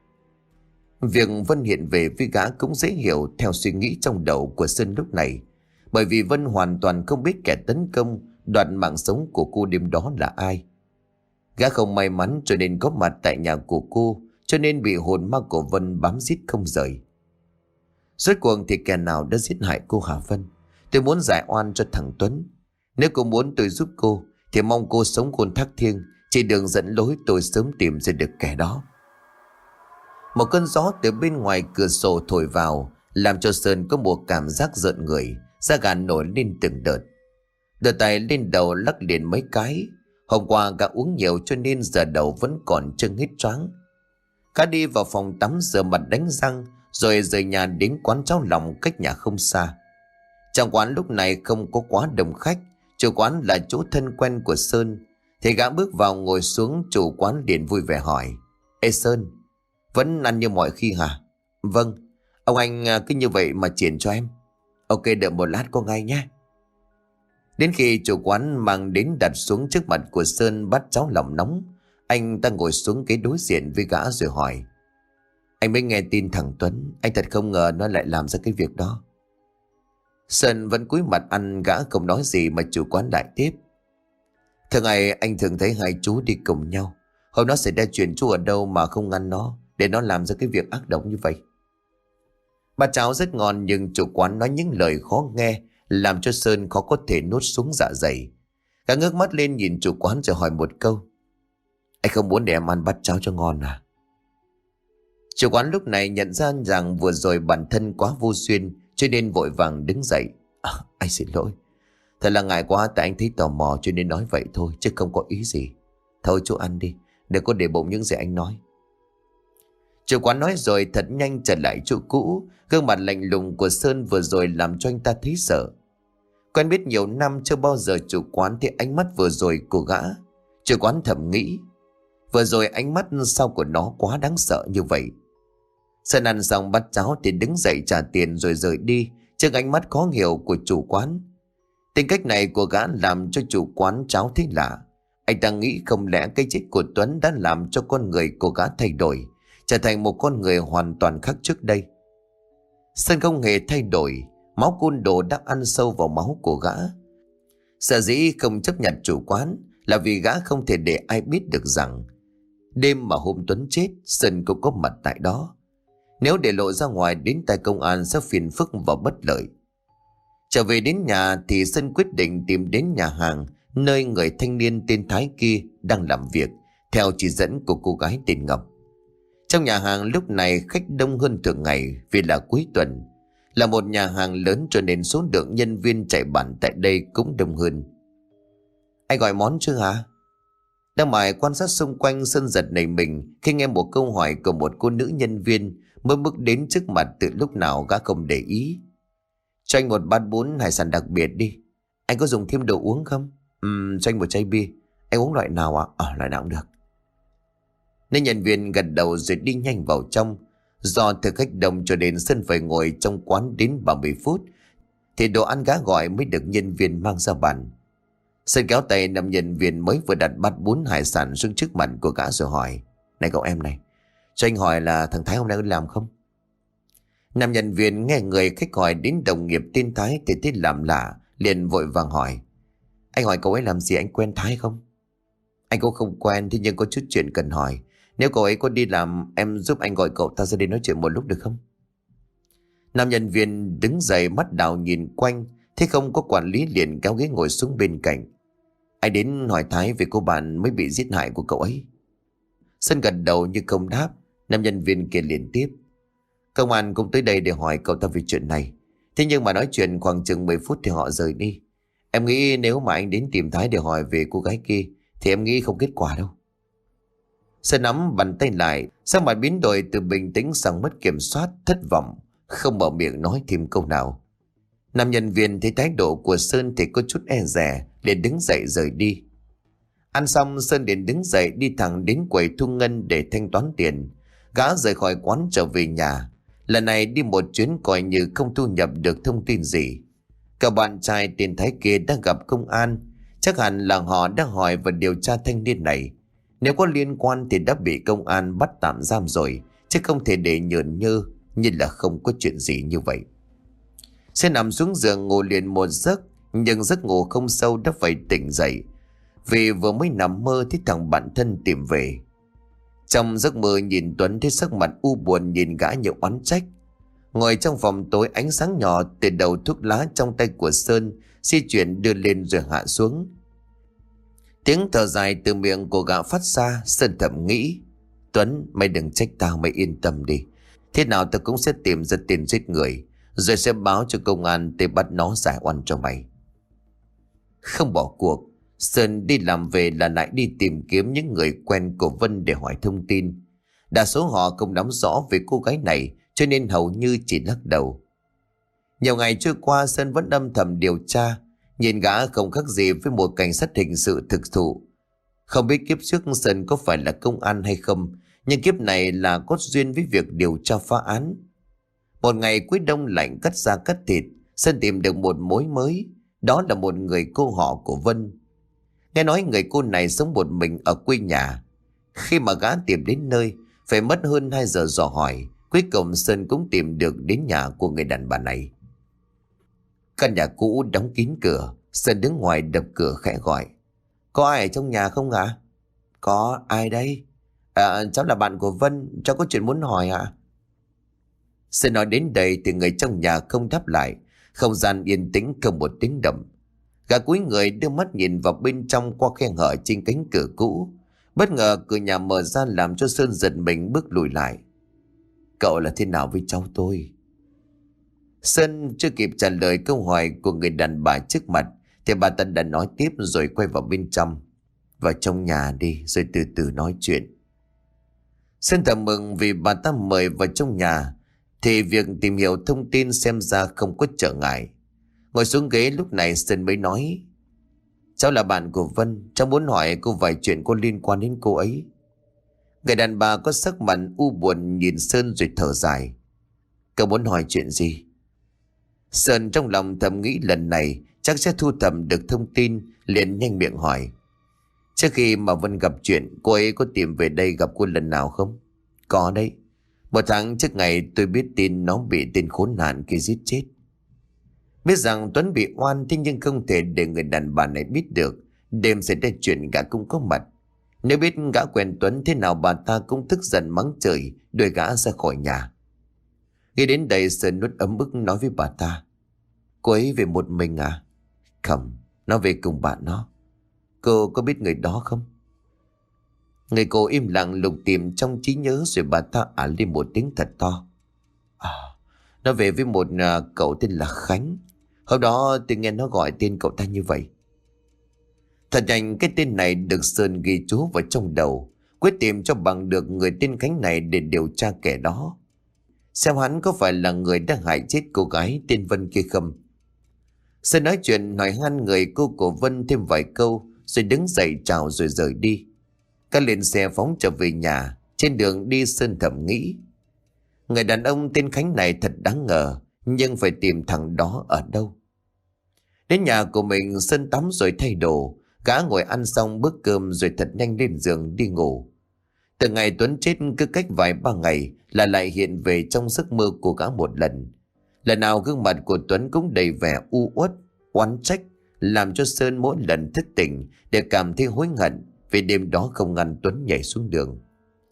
Việc Vân hiện về với gã cũng dễ hiểu theo suy nghĩ trong đầu của Sơn lúc này. Bởi vì Vân hoàn toàn không biết kẻ tấn công đoạt mạng sống của cô đêm đó là ai. Gã không may mắn cho nên có mặt tại nhà của cô, cho nên bị hồn ma của Vân bám giết không rời. Rốt cuộc thì kẻ nào đã giết hại cô hả Vân? Tôi muốn giải oan cho thằng Tuấn. Nếu cô muốn tôi giúp cô thì mong cô sống khôn thác thiêng, chỉ đường dẫn lối tôi sớm tìm ra được kẻ đó. Một cơn gió từ bên ngoài cửa sổ thổi vào làm cho Sơn có một cảm giác rợn người, da gà nổi lên từng đợt. Đưa tay lên đầu lắc liền mấy cái. Hôm qua gã uống nhiều cho nên giờ đầu vẫn còn trưng hết choáng. Gã đi vào phòng tắm rửa mặt đánh răng rồi rời nhà đến quán cháo lòng cách nhà không xa. Trong quán lúc này không có quá đông khách, Chủ quán là chỗ thân quen của Sơn. Thì gã bước vào ngồi xuống, chủ quán liền vui vẻ hỏi: Ê Sơn, vẫn ăn như mọi khi hả? Vâng, ông anh cứ như vậy mà triển cho em. Ok, đợi một lát có ngay nhé. Đến khi chủ quán mang đến đặt xuống trước mặt của Sơn bát cháo lòng nóng, anh ta ngồi xuống ghế đối diện với gã rồi hỏi: Anh mới nghe tin thằng Tuấn, anh thật không ngờ nó lại làm ra cái việc đó. Sơn vẫn cúi mặt ăn, gã không nói gì mà chủ quán lại tiếp: Thường ngày anh thường thấy hai chú đi cùng nhau. Hôm đó xảy ra chuyện, chú ở đâu mà không ngăn nó để nó làm ra cái việc ác độc như vậy? Bát cháo rất ngon nhưng chủ quán nói những lời khó nghe làm cho Sơn khó có thể nuốt xuống dạ dày. Gã ngước mắt lên nhìn chủ quán rồi hỏi một câu: Anh không muốn để em ăn bát cháo cho ngon à? Chủ quán lúc này nhận ra rằng vừa rồi bản thân quá vô duyên, cho nên vội vàng đứng dậy. À, anh xin lỗi, thật là ngại quá, tại anh thấy tò mò cho nên nói vậy thôi, chứ không có ý gì. Thôi chú ăn đi, đừng có để bụng những gì anh nói. Chủ quán nói rồi thật nhanh trở lại chỗ cũ. Gương mặt lạnh lùng của Sơn vừa rồi làm cho anh ta thấy sợ. Quen biết nhiều năm chưa bao giờ chủ quán thấy ánh mắt vừa rồi của gã. Chủ quán thầm nghĩ, vừa rồi ánh mắt sau của nó quá đáng sợ như vậy. Sơn ăn xong bát cháo thì đứng dậy trả tiền rồi rời đi trước ánh mắt khó hiểu của chủ quán. Tính cách này của gã làm cho chủ quán cháo thấy lạ. Anh ta nghĩ không lẽ cái chết của Tuấn đã làm cho con người của gã thay đổi, trở thành một con người hoàn toàn khác trước đây. Sơn không hề thay đổi, máu côn đồ đã ăn sâu vào máu của gã. Sở dĩ không chấp nhận chủ quán là vì gã không thể để ai biết được rằng đêm mà hôm Tuấn chết, Sơn cũng có mặt tại đó. Nếu để lộ ra ngoài đến tay công an sẽ phiền phức và bất lợi. Trở về đến nhà thì Sơn quyết định tìm đến nhà hàng nơi người thanh niên tên Thái kia đang làm việc theo chỉ dẫn của cô gái tên Ngọc. Trong nhà hàng lúc này khách đông hơn thường ngày vì là cuối tuần. Là một nhà hàng lớn cho nên số lượng nhân viên chạy bàn tại đây cũng đông hơn. Anh gọi món chưa hả? Đang mải quan sát xung quanh, Sơn giật nảy mình khi nghe một câu hỏi của một cô nữ nhân viên mới bước đến trước mặt từ lúc nào gã không để ý. Cho anh một bát bún hải sản đặc biệt đi. Anh có dùng thêm đồ uống không? Ừm, cho anh một chai bia. Anh uống loại nào ạ? À? À, loại nào cũng được. Nên nhân viên gật đầu rồi đi nhanh vào trong. Do thực khách đông cho nên Sơn phải ngồi trong quán đến ba mươi phút thì đồ ăn gã gọi mới được nhân viên mang ra bàn. Sơn kéo tay năm nhân viên mới vừa đặt bát bún hải sản xuống trước mặt của gã rồi hỏi: Này cậu em này, cho anh hỏi là thằng Thái hôm nay có làm không? Nam nhân viên nghe người khách hỏi đến đồng nghiệp tên Thái thì thấy làm lạ, liền vội vàng hỏi: Anh hỏi cậu ấy làm gì, anh quen Thái không? Anh cũng không quen, thế nhưng có chút chuyện cần hỏi. Nếu cậu ấy có đi làm, em giúp anh gọi cậu ta ra đây nói chuyện một lúc được không? Nam nhân viên đứng dậy, mắt đảo nhìn quanh, thế không có quản lý liền kéo ghế ngồi xuống bên cạnh. Anh đến hỏi Thái về cô bạn mới bị giết hại của cậu ấy. Sơn gật đầu nhưng không đáp. Nam nhân viên kia liền tiếp: Công an cũng tới đây để hỏi cậu ta về chuyện này. Thế nhưng mà nói chuyện khoảng chừng mười phút thì họ rời đi. Em nghĩ nếu mà anh đến tìm Thái để hỏi về cô gái kia thì em nghĩ không kết quả đâu. Sơn nắm bàn tay lại, sắc mặt biến đổi từ bình tĩnh sang mất kiểm soát, thất vọng, không mở miệng nói thêm câu nào. Nam nhân viên thấy thái độ của Sơn thì có chút e dè, liền đứng dậy rời đi. Ăn xong Sơn liền đứng dậy đi thẳng đến quầy thu ngân để thanh toán tiền. Gã rời khỏi quán trở về nhà. Lần này đi một chuyến coi như không thu nhập được thông tin gì. Cả bạn trai tên Thái kia đã gặp công an. Chắc hẳn là họ đã hỏi và điều tra thanh niên này. Nếu có liên quan thì đã bị công an bắt tạm giam rồi, chứ không thể để nhởn nhơ như là không có chuyện gì như vậy. Sẽ nằm xuống giường ngủ liền một giấc, nhưng giấc ngủ không sâu đã phải tỉnh dậy, vì vừa mới nằm mơ thấy thằng bạn thân tìm về. Trong giấc mơ nhìn Tuấn thấy sắc mặt u buồn nhìn gã nhiều oán trách. Ngồi trong phòng tối, ánh sáng nhỏ từ đầu thuốc lá trong tay của Sơn di chuyển đưa lên rồi hạ xuống. Tiếng thở dài từ miệng của gã phát ra. Sơn thầm nghĩ: Tuấn, mày đừng trách tao, mày yên tâm đi. Thế nào tao cũng sẽ tìm ra tiền giết người, rồi sẽ báo cho công an để bắt nó giải oan cho mày. Không bỏ cuộc, Sơn đi làm về là lại đi tìm kiếm những người quen của Vân để hỏi thông tin. Đa số họ không nắm rõ về cô gái này, cho nên hầu như chỉ lắc đầu. Nhiều ngày trôi qua, Sơn vẫn âm thầm điều tra, Nhìn gã không khác gì với một cảnh sát hình sự thực thụ. Không biết kiếp trước Sơn có phải là công an hay không, nhưng kiếp này là cốt duyên với việc điều tra phá án. Một ngày cuối đông lạnh cắt da cắt thịt, Sơn tìm được một mối mới. Đó là một người cô họ của Vân. Nghe nói người cô này sống một mình ở quê nhà. Khi mà gã tìm đến nơi, phải mất hơn hai giờ dò hỏi. Cuối cùng Sơn cũng tìm được đến nhà của người đàn bà này. Căn nhà cũ đóng kín cửa. Sơn đứng ngoài đập cửa khẽ gọi. Có ai ở trong nhà không ạ? À? Có, ai đây? À, cháu là bạn của Vân, cháu có chuyện muốn hỏi ạ. À? Sơn nói đến đây thì người trong nhà không đáp lại. Không gian yên tĩnh không một tiếng động. Gã cúi người đưa mắt nhìn vào bên trong qua khe hở trên cánh cửa cũ. Bất ngờ cửa nhà mở ra làm cho Sơn giật mình bước lùi lại. Cậu là thế nào với cháu tôi? Sơn chưa kịp trả lời câu hỏi của người đàn bà trước mặt thì bà ta đã nói tiếp rồi quay vào bên trong. Vào trong nhà đi rồi từ từ nói chuyện. Sơn thầm mừng vì bà ta mời vào trong nhà thì việc tìm hiểu thông tin xem ra không có trở ngại. Ngồi xuống ghế lúc này Sơn mới nói. Cháu là bạn của Vân, cháu muốn hỏi cô vài chuyện có liên quan đến cô ấy. Người đàn bà có sắc mặt u buồn nhìn Sơn rồi thở dài. Cậu muốn hỏi chuyện gì? Sơn trong lòng thầm nghĩ lần này chắc sẽ thu thập được thông tin, liền nhanh miệng hỏi. Trước khi mà Vân gặp chuyện, cô ấy có tìm về đây gặp cô lần nào không? Có đấy. Một tháng trước ngày tôi biết tin nó bị tên khốn nạn kia giết chết. Biết rằng Tuấn bị oan, thế nhưng không thể để người đàn bà này biết được. Đêm xảy ra chuyện gã cũng có mặt. Nếu biết gã quen Tuấn thế nào bà ta cũng tức giận mắng trời, đuổi gã ra khỏi nhà. Khi đến đây Sơn nuốt ấm ức nói với bà ta. Cô ấy về một mình à? Không, nó về cùng bạn nó. Cô có biết người đó không? Người cô im lặng lục tìm trong trí nhớ rồi bà ta ả lên một tiếng thật to. À, nó về với một uh, cậu tên là Khánh. Hôm đó tôi nghe nó gọi tên cậu ta như vậy. Thật nhanh cái tên này được Sơn ghi chú vào trong đầu. Quyết tìm cho bằng được người tên Khánh này để điều tra kẻ đó. Xem hắn có phải là người đã hại chết cô gái tên Vân kia không. Sơn nói chuyện hỏi han người cô của Vân thêm vài câu rồi đứng dậy chào rồi rời đi. Các lên xe phóng trở về nhà. Trên đường đi Sơn thầm nghĩ. Người đàn ông tên Khánh này thật đáng ngờ, nhưng phải tìm thằng đó ở đâu. Đến nhà của mình Sơn tắm rồi thay đồ. Gã ngồi ăn xong bữa cơm rồi thật nhanh lên giường đi ngủ. Từ ngày Tuấn chết cứ cách vài ba ngày là lại hiện về trong giấc mơ của gã một lần. Lần nào gương mặt của Tuấn cũng đầy vẻ u uất, oán trách, làm cho Sơn mỗi lần thức tỉnh để cảm thấy hối hận vì đêm đó không ngăn Tuấn nhảy xuống đường.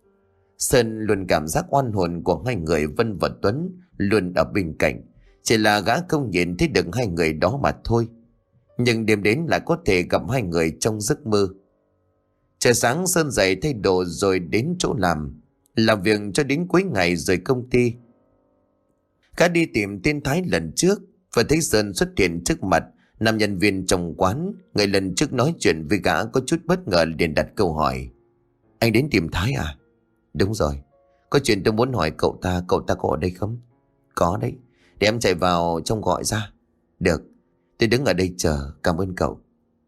Sơn luôn cảm giác oan hồn của hai người Vân và Tuấn luôn ở bên cạnh, chỉ là gã không nhìn thấy được hai người đó mà thôi. Nhưng đêm đến lại có thể gặp hai người trong giấc mơ. Trời sáng Sơn dậy thay đồ rồi đến chỗ làm, làm việc cho đến cuối ngày rồi công ty. Gã đi tìm tên Thái lần trước và thấy Sơn xuất hiện trước mặt. Nam nhân viên trong quán, người lần trước nói chuyện với gã có chút bất ngờ liền đặt câu hỏi. Anh đến tìm Thái à? Đúng rồi, có chuyện tôi muốn hỏi cậu ta, cậu ta có ở đây không? Có đấy, để em chạy vào trong gọi ra. Được, tôi đứng ở đây chờ, cảm ơn cậu.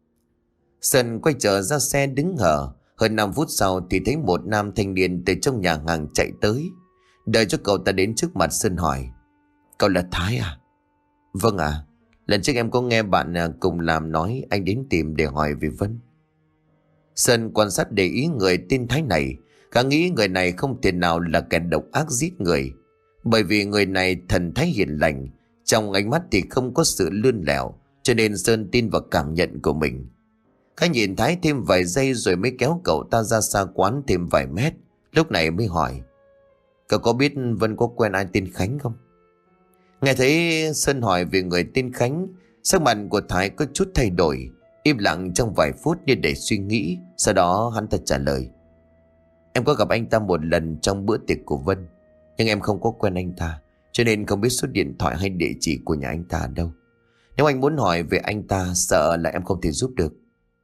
Sơn quay trở ra xe đứng hờ. Hơn năm phút sau thì thấy một nam thanh niên từ trong nhà hàng chạy tới. Đợi cho cậu ta đến trước mặt Sơn hỏi. Cậu là Thái à? Vâng ạ. À, lần trước em có nghe bạn cùng làm nói anh đến tìm để hỏi về Vân. Sơn quan sát để ý người tên Thái này. Gã nghĩ người này không thể nào là kẻ độc ác giết người. Bởi vì người này thần thái hiền lành, trong ánh mắt thì không có sự lươn lẹo, cho nên Sơn tin vào cảm nhận của mình. Khá nhìn Thái thêm vài giây rồi mới kéo cậu ta ra xa quán thêm vài mét. Lúc này mới hỏi. Cậu có biết Vân có quen ai tên Khánh không? Nghe thấy Sơn hỏi về người tên Khánh, sắc mặt của Thái có chút thay đổi, im lặng trong vài phút như để suy nghĩ. Sau đó hắn ta trả lời. Em có gặp anh ta một lần trong bữa tiệc của Vân, nhưng em không có quen anh ta, cho nên không biết số điện thoại hay địa chỉ của nhà anh ta ở đâu. Nếu anh muốn hỏi về anh ta, sợ là em không thể giúp được.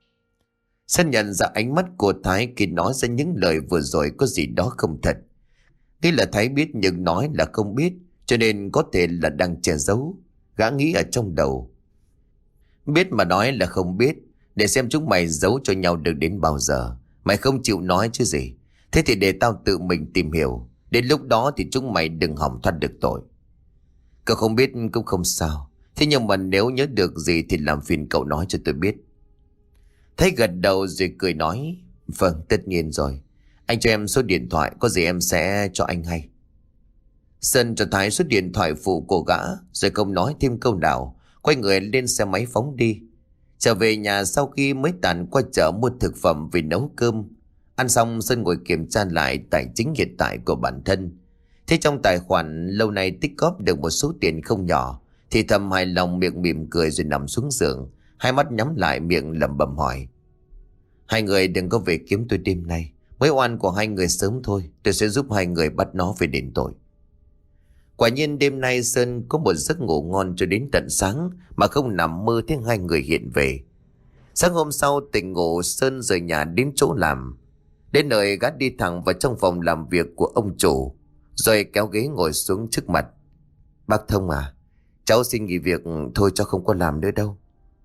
Sơn nhận ra ánh mắt của Thái khi nói ra những lời vừa rồi có gì đó không thật. Nghĩ là Thái biết nhưng nói là không biết, cho nên có thể là đang che giấu. Gã nghĩ ở trong đầu. Biết mà nói là không biết, để xem chúng mày giấu cho nhau được đến bao giờ. Mày không chịu nói chứ gì. Thế thì để tao tự mình tìm hiểu. Đến lúc đó thì chúng mày đừng hỏng thoát được tội. Cậu không biết cũng không sao. Thế nhưng mà nếu nhớ được gì thì làm phiền cậu nói cho tôi biết. Thấy gật đầu rồi cười nói. Vâng, tất nhiên rồi. Anh cho em số điện thoại, có gì em sẽ cho anh hay. Sơn cho Thái số điện thoại phụ của gã, rồi không nói thêm câu nào, quay người lên xe máy phóng đi. Trở về nhà sau khi mới tàn qua chợ mua thực phẩm về nấu cơm. Ăn xong Sơn ngồi kiểm tra lại tài chính hiện tại của bản thân. Thế trong tài khoản lâu nay tích góp được một số tiền không nhỏ, thì thầm hài lòng miệng mỉm cười rồi nằm xuống giường, hai mắt nhắm lại miệng lẩm bẩm hỏi. Hai người đừng có về kiếm tôi đêm nay. Mới oan của hai người sớm thôi, tôi sẽ giúp hai người bắt nó về đền tội. Quả nhiên đêm nay Sơn có một giấc ngủ ngon cho đến tận sáng mà không nằm mơ thấy hai người hiện về. Sáng hôm sau tỉnh ngủ, Sơn rời nhà đến chỗ làm. Đến nơi gã đi thẳng vào trong phòng làm việc của ông chủ, rồi kéo ghế ngồi xuống trước mặt. Bác Thông à, cháu xin nghỉ việc thôi, cháu không có làm nữa đâu.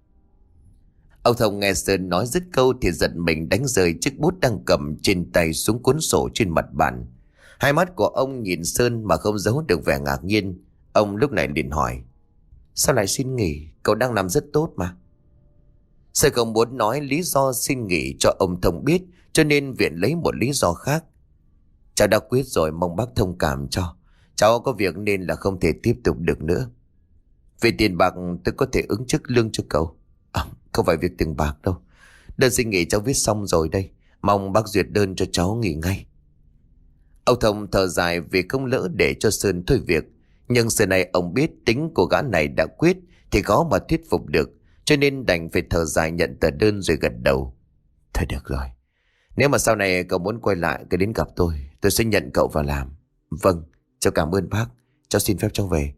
Ông Thông nghe Sơn nói dứt câu thì giật mình đánh rơi chiếc bút đang cầm trên tay xuống cuốn sổ trên mặt bàn. Hai mắt của ông nhìn Sơn mà không giấu được vẻ ngạc nhiên. Ông lúc này liền hỏi. Sao lại xin nghỉ? Cậu đang làm rất tốt mà. Sơn không muốn nói lý do xin nghỉ cho ông Thông biết, cho nên viện lấy một lý do khác. Cháu đã quyết rồi, mong bác thông cảm cho. Cháu có việc nên là không thể tiếp tục được nữa. Về tiền bạc tôi có thể ứng chức lương cho cậu. À, không phải việc tiền bạc đâu. Đơn xin nghỉ cháu viết xong rồi đây. Mong bác duyệt đơn cho cháu nghỉ ngay. Ông Thông thở dài vì không lỡ để cho Sơn thôi việc. Nhưng giờ này ông biết tính của gã này đã quyết thì khó mà thuyết phục được, cho nên đành phải thở dài nhận tờ đơn rồi gật đầu. Thôi được rồi. Nếu mà sau này cậu muốn quay lại cứ đến gặp tôi, tôi sẽ nhận cậu vào làm. Vâng, cháu cảm ơn bác. Cháu xin phép cháu về.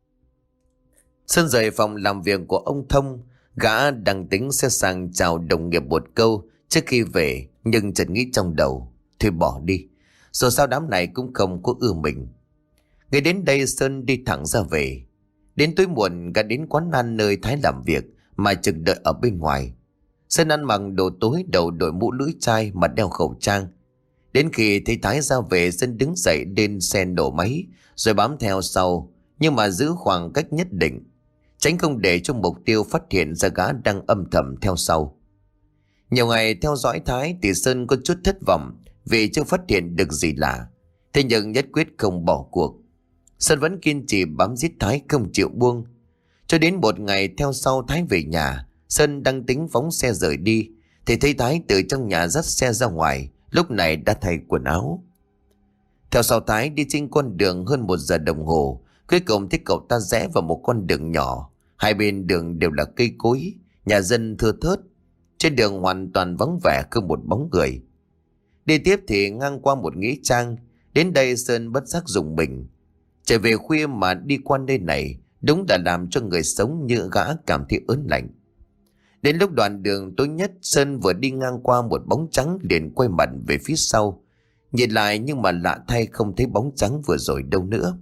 Sơn rời phòng làm việc của ông Thông. Gã đang tính sẽ sang chào đồng nghiệp một câu trước khi về, nhưng chợt nghĩ trong đầu, thôi bỏ đi, dù sao đám này cũng không có ưa mình. Ngay đến đây Sơn đi thẳng ra về. Đến tối muộn gã đến quán ăn nơi Thái làm việc mà trực đợi ở bên ngoài. Sơn ăn mặc đồ tối, đầu đội mũ lưỡi chai, mặt đeo khẩu trang. Đến khi thấy Thái ra về, Sơn đứng dậy lên xe nổ máy rồi bám theo sau, nhưng mà giữ khoảng cách nhất định, tránh không để cho mục tiêu phát hiện ra gã đang âm thầm theo sau. Nhiều ngày theo dõi Thái thì Sơn có chút thất vọng vì chưa phát hiện được gì lạ. Thế nhưng nhất quyết không bỏ cuộc. Sơn vẫn kiên trì bám giết Thái không chịu buông. Cho đến một ngày theo sau Thái về nhà, Sơn đang tính phóng xe rời đi thì thấy Thái từ trong nhà dắt xe ra ngoài, lúc này đã thay quần áo. Theo sau Thái đi trên con đường hơn một giờ đồng hồ, cuối cùng thấy cậu ta rẽ vào một con đường nhỏ. Hai bên đường đều là cây cối, nhà dân thưa thớt. Trên đường hoàn toàn vắng vẻ, không một bóng người. Đi tiếp thì ngang qua một nghĩa trang. Đến đây Sơn bất giác rùng mình. Trở về khuya mà đi qua nơi này đúng là làm cho người sống như gã cảm thấy ớn lạnh. Đến lúc đoạn đường tối nhất, Sơn vừa đi ngang qua một bóng trắng liền quay mặt về phía sau. Nhìn lại nhưng mà lạ thay không thấy bóng trắng vừa rồi đâu nữa.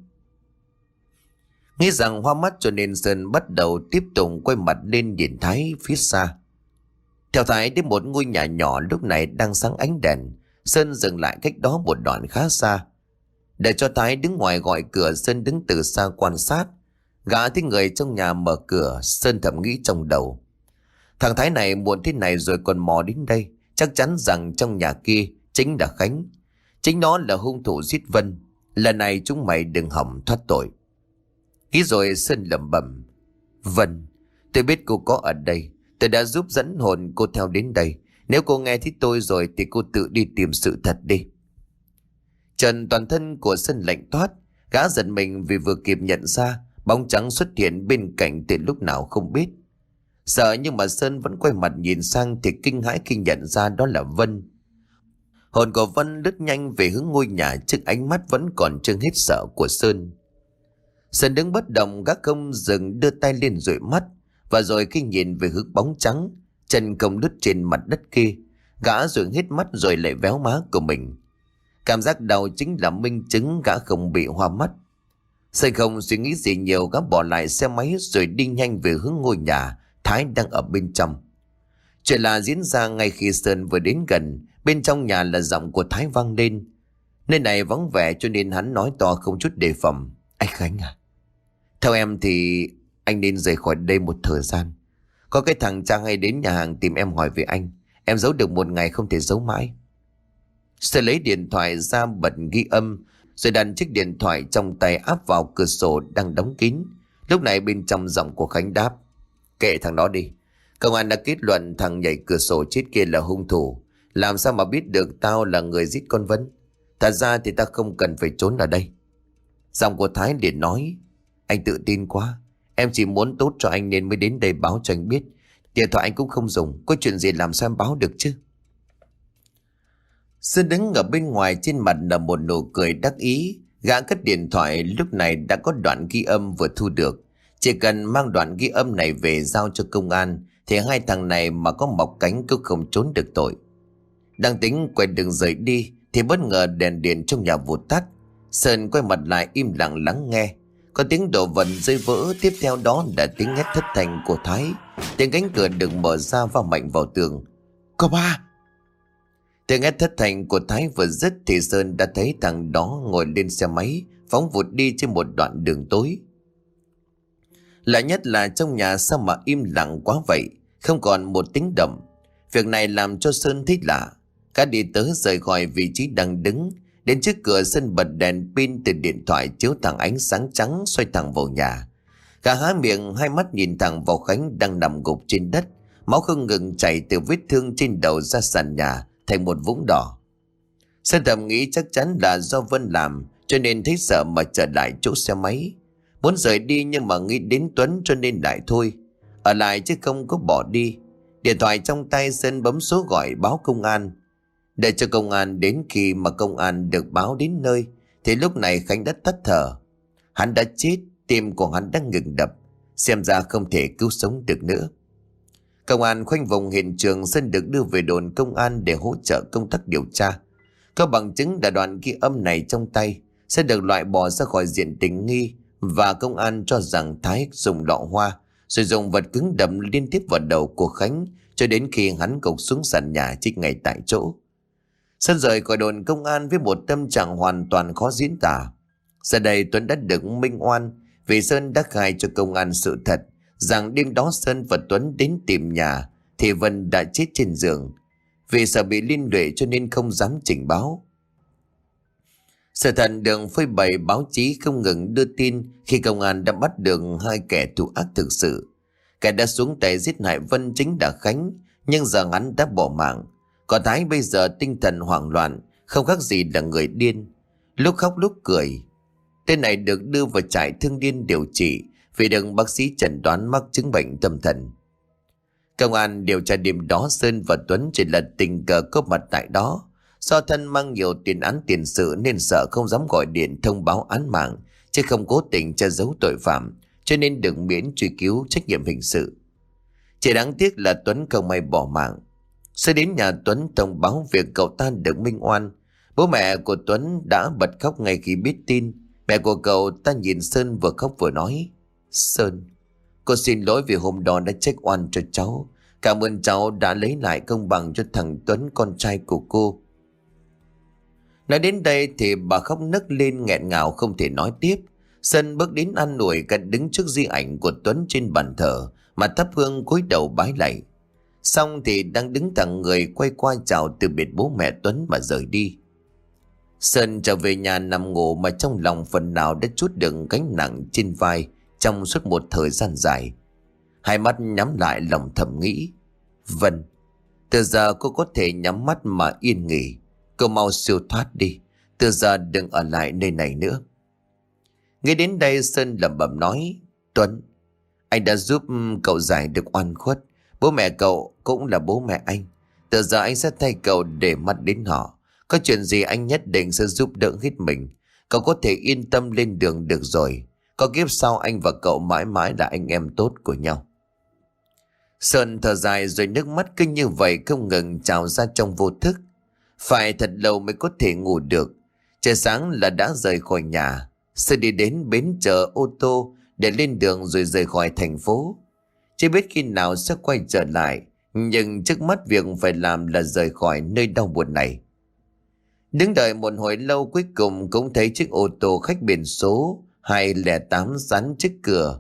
Nghĩ rằng hoa mắt cho nên Sơn bắt đầu tiếp tục quay mặt lên nhìn Thái phía xa. Theo Thái đến một ngôi nhà nhỏ lúc này đang sáng ánh đèn. Sơn dừng lại cách đó một đoạn khá xa. Để cho Thái đứng ngoài gọi cửa, Sơn đứng từ xa quan sát. Gã thấy người trong nhà mở cửa, Sơn thầm nghĩ trong đầu. Thằng Thái này muộn thế này rồi còn mò đến đây, chắc chắn rằng trong nhà kia chính là Khánh. Chính nó là hung thủ giết Vân. Lần này chúng mày đừng hỏng thoát tội. Nghĩ rồi Sơn lẩm bẩm. Vân, tôi biết cô có ở đây. Tôi đã giúp dẫn hồn cô theo đến đây. Nếu cô nghe thấy tôi rồi thì cô tự đi tìm sự thật đi. Trần toàn thân của Sơn lạnh toát. Gã giật mình vì vừa kịp nhận ra bóng trắng xuất hiện bên cạnh từ lúc nào không biết. Sợ nhưng mà Sơn vẫn quay mặt nhìn sang thì kinh hãi khi nhận ra đó là Vân. Hồn của Vân lướt nhanh về hướng ngôi nhà trước ánh mắt vẫn còn chưa hết sợ của Sơn. Sơn đứng bất động, gác không dừng đưa tay lên dụi mắt. Và rồi khi nhìn về hướng bóng trắng, chân không đứt trên mặt đất kia, gã rồi hít mắt rồi lại véo má của mình. Cảm giác đau chính là minh chứng gã không bị hoa mắt. Sơn không suy nghĩ gì nhiều, gã bỏ lại xe máy rồi đi nhanh về hướng ngôi nhà Thái đang ở bên trong. Chuyện là diễn ra ngay khi Sơn vừa đến gần. Bên trong nhà là giọng của Thái vang lên. Nơi này vắng vẻ cho nên hắn nói to không chút đề phòng. Anh Khánh à, theo em thì anh nên rời khỏi đây một thời gian. Có cái thằng Trang hay đến nhà hàng tìm em hỏi về anh. Em giấu được một ngày không thể giấu mãi. Sơn lấy điện thoại ra bật ghi âm, rồi đặt chiếc điện thoại trong tay áp vào cửa sổ đang đóng kín. Lúc này bên trong giọng của Khánh đáp. Kệ thằng đó đi. Công an đã kết luận thằng nhảy cửa sổ chết kia là hung thủ. Làm sao mà biết được tao là người giết con Vân? Thật ra thì ta không cần phải trốn ở đây. Giọng của Thái liền nói. Anh tự tin quá. Em chỉ muốn tốt cho anh nên mới đến đây báo cho anh biết. Điện thoại anh cũng không dùng. Có chuyện gì làm sao em báo được chứ? Sơn đứng ở bên ngoài, trên mặt là một nụ cười đắc ý. Gã cất điện thoại, lúc này đã có đoạn ghi âm vừa thu được. Chỉ cần mang đoạn ghi âm này về giao cho công an thì hai thằng này mà có mọc cánh cũng không trốn được tội. Đang tính quay đường rời đi thì bất ngờ đèn điện trong nhà vụt tắt. Sơn quay mặt lại im lặng lắng nghe. Có tiếng đồ vật rơi vỡ, tiếp theo đó là tiếng hét thất thanh của Thái. Tiếng cánh cửa được mở ra va mạnh vào tường. Có ba! Tiếng hét thất thanh của Thái vừa dứt thì Sơn đã thấy thằng đó ngồi lên xe máy phóng vụt đi trên một đoạn đường tối. Lạ nhất là trong nhà sao mà im lặng quá vậy, không còn một tiếng động. Việc này làm cho Sơn thấy lạ. Cả đi tới rời khỏi vị trí đang đứng. Đến trước cửa Sơn bật đèn pin từ điện thoại chiếu thẳng ánh sáng trắng xoay thẳng vào nhà. Cả há miệng hai mắt nhìn thẳng vào Khánh đang nằm gục trên đất. Máu không ngừng chảy từ vết thương trên đầu ra sàn nhà thành một vũng đỏ. Sơn thầm nghĩ chắc chắn là do Vân làm, cho nên thấy sợ mà trở lại chỗ xe máy. Muốn rời đi nhưng mà nghĩ đến Tuấn cho nên lại thôi. Ở lại chứ không có bỏ đi. Điện thoại trong tay Sơn bấm số gọi báo công an. Đợi cho công an đến, khi mà công an được báo đến nơi thì lúc này Khánh đã tắt thở. Hắn đã chết, tim của hắn đã ngừng đập, xem ra không thể cứu sống được nữa. Công an khoanh vùng hiện trường, Sơn được đưa về đồn công an để hỗ trợ công tác điều tra. Có bằng chứng là đoạn ghi âm này trong tay sẽ được loại bỏ ra khỏi diện tình nghi, và công an cho rằng Thái dùng lọ hoa rồi dùng vật cứng đập liên tiếp vào đầu của Khánh cho đến khi hắn gục xuống sàn nhà chết ngay tại chỗ. Sơn rời khỏi đồn công an với một tâm trạng hoàn toàn khó diễn tả. Giờ đây Tuấn đã được minh oan vì Sơn đã khai cho công an sự thật rằng đêm đó Sơn và Tuấn đến tìm nhà thì Vân đã chết trên giường. Vì sợ bị liên lụy cho nên không dám trình báo. Sự thật được phơi bày, báo chí không ngừng đưa tin khi công an đã bắt được hai kẻ thủ ác thực sự. Kẻ đã xuống tay giết hại Vân chính là Khánh, nhưng giờ hắn đã bỏ mạng. Còn Thái bây giờ tinh thần hoảng loạn, không khác gì là người điên, lúc khóc lúc cười. Tên này được đưa vào trại thương điên điều trị vì được bác sĩ chẩn đoán mắc chứng bệnh tâm thần. Công an điều tra đêm đó Sơn và Tuấn chỉ là tình cờ có mặt tại đó. Do thân mang nhiều tiền án tiền sự nên sợ không dám gọi điện thông báo án mạng, chứ không cố tình che giấu tội phạm, cho nên được miễn truy cứu trách nhiệm hình sự. Chỉ đáng tiếc là Tuấn không may bỏ mạng. Sơn đến nhà Tuấn thông báo việc cậu ta được minh oan. Bố mẹ của Tuấn đã bật khóc ngay khi biết tin. Mẹ của cậu ta nhìn Sơn vừa khóc vừa nói: Sơn, cô xin lỗi vì hôm đó đã trách oan cho cháu. Cảm ơn cháu đã lấy lại công bằng cho thằng Tuấn, con trai của cô. Nói đến đây thì bà khóc nấc lên nghẹn ngào không thể nói tiếp. Sơn bước đến an ủi, cả đứng trước di ảnh của Tuấn trên bàn thờ mà thắp hương cúi đầu bái lạy. Xong thì đang đứng thẳng người quay qua chào từ biệt bố mẹ Tuấn mà rời đi. Sơn trở về nhà nằm ngủ mà trong lòng phần nào đã trút đựng gánh nặng trên vai trong suốt một thời gian dài. Hai mắt nhắm lại, lòng thầm nghĩ: Vân, từ giờ cô có thể nhắm mắt mà yên nghỉ. Cô mau siêu thoát đi, từ giờ đừng ở lại nơi này nữa. Nghe đến đây Sơn lẩm bẩm nói: Tuấn, anh đã giúp cậu giải được oan khuất. Bố mẹ cậu cũng là bố mẹ anh. Từ giờ anh sẽ thay cậu để mắt đến họ. Có chuyện gì anh nhất định sẽ giúp đỡ hết mình. Cậu có thể yên tâm lên đường được rồi. Có kiếp sau anh và cậu mãi mãi là anh em tốt của nhau. Sơn thở dài rồi nước mắt kinh như vậy không ngừng trào ra trong vô thức. Phải thật lâu mới có thể ngủ được. Trời sáng là đã rời khỏi nhà. Sơn đi đến bến chờ ô tô để lên đường rồi rời khỏi thành phố. Chưa biết khi nào sẽ quay trở lại, nhưng trước mắt việc phải làm là rời khỏi nơi đau buồn này. Đứng đợi một hồi lâu, cuối cùng cũng thấy chiếc ô tô khách biển số hai không tám dán trước cửa.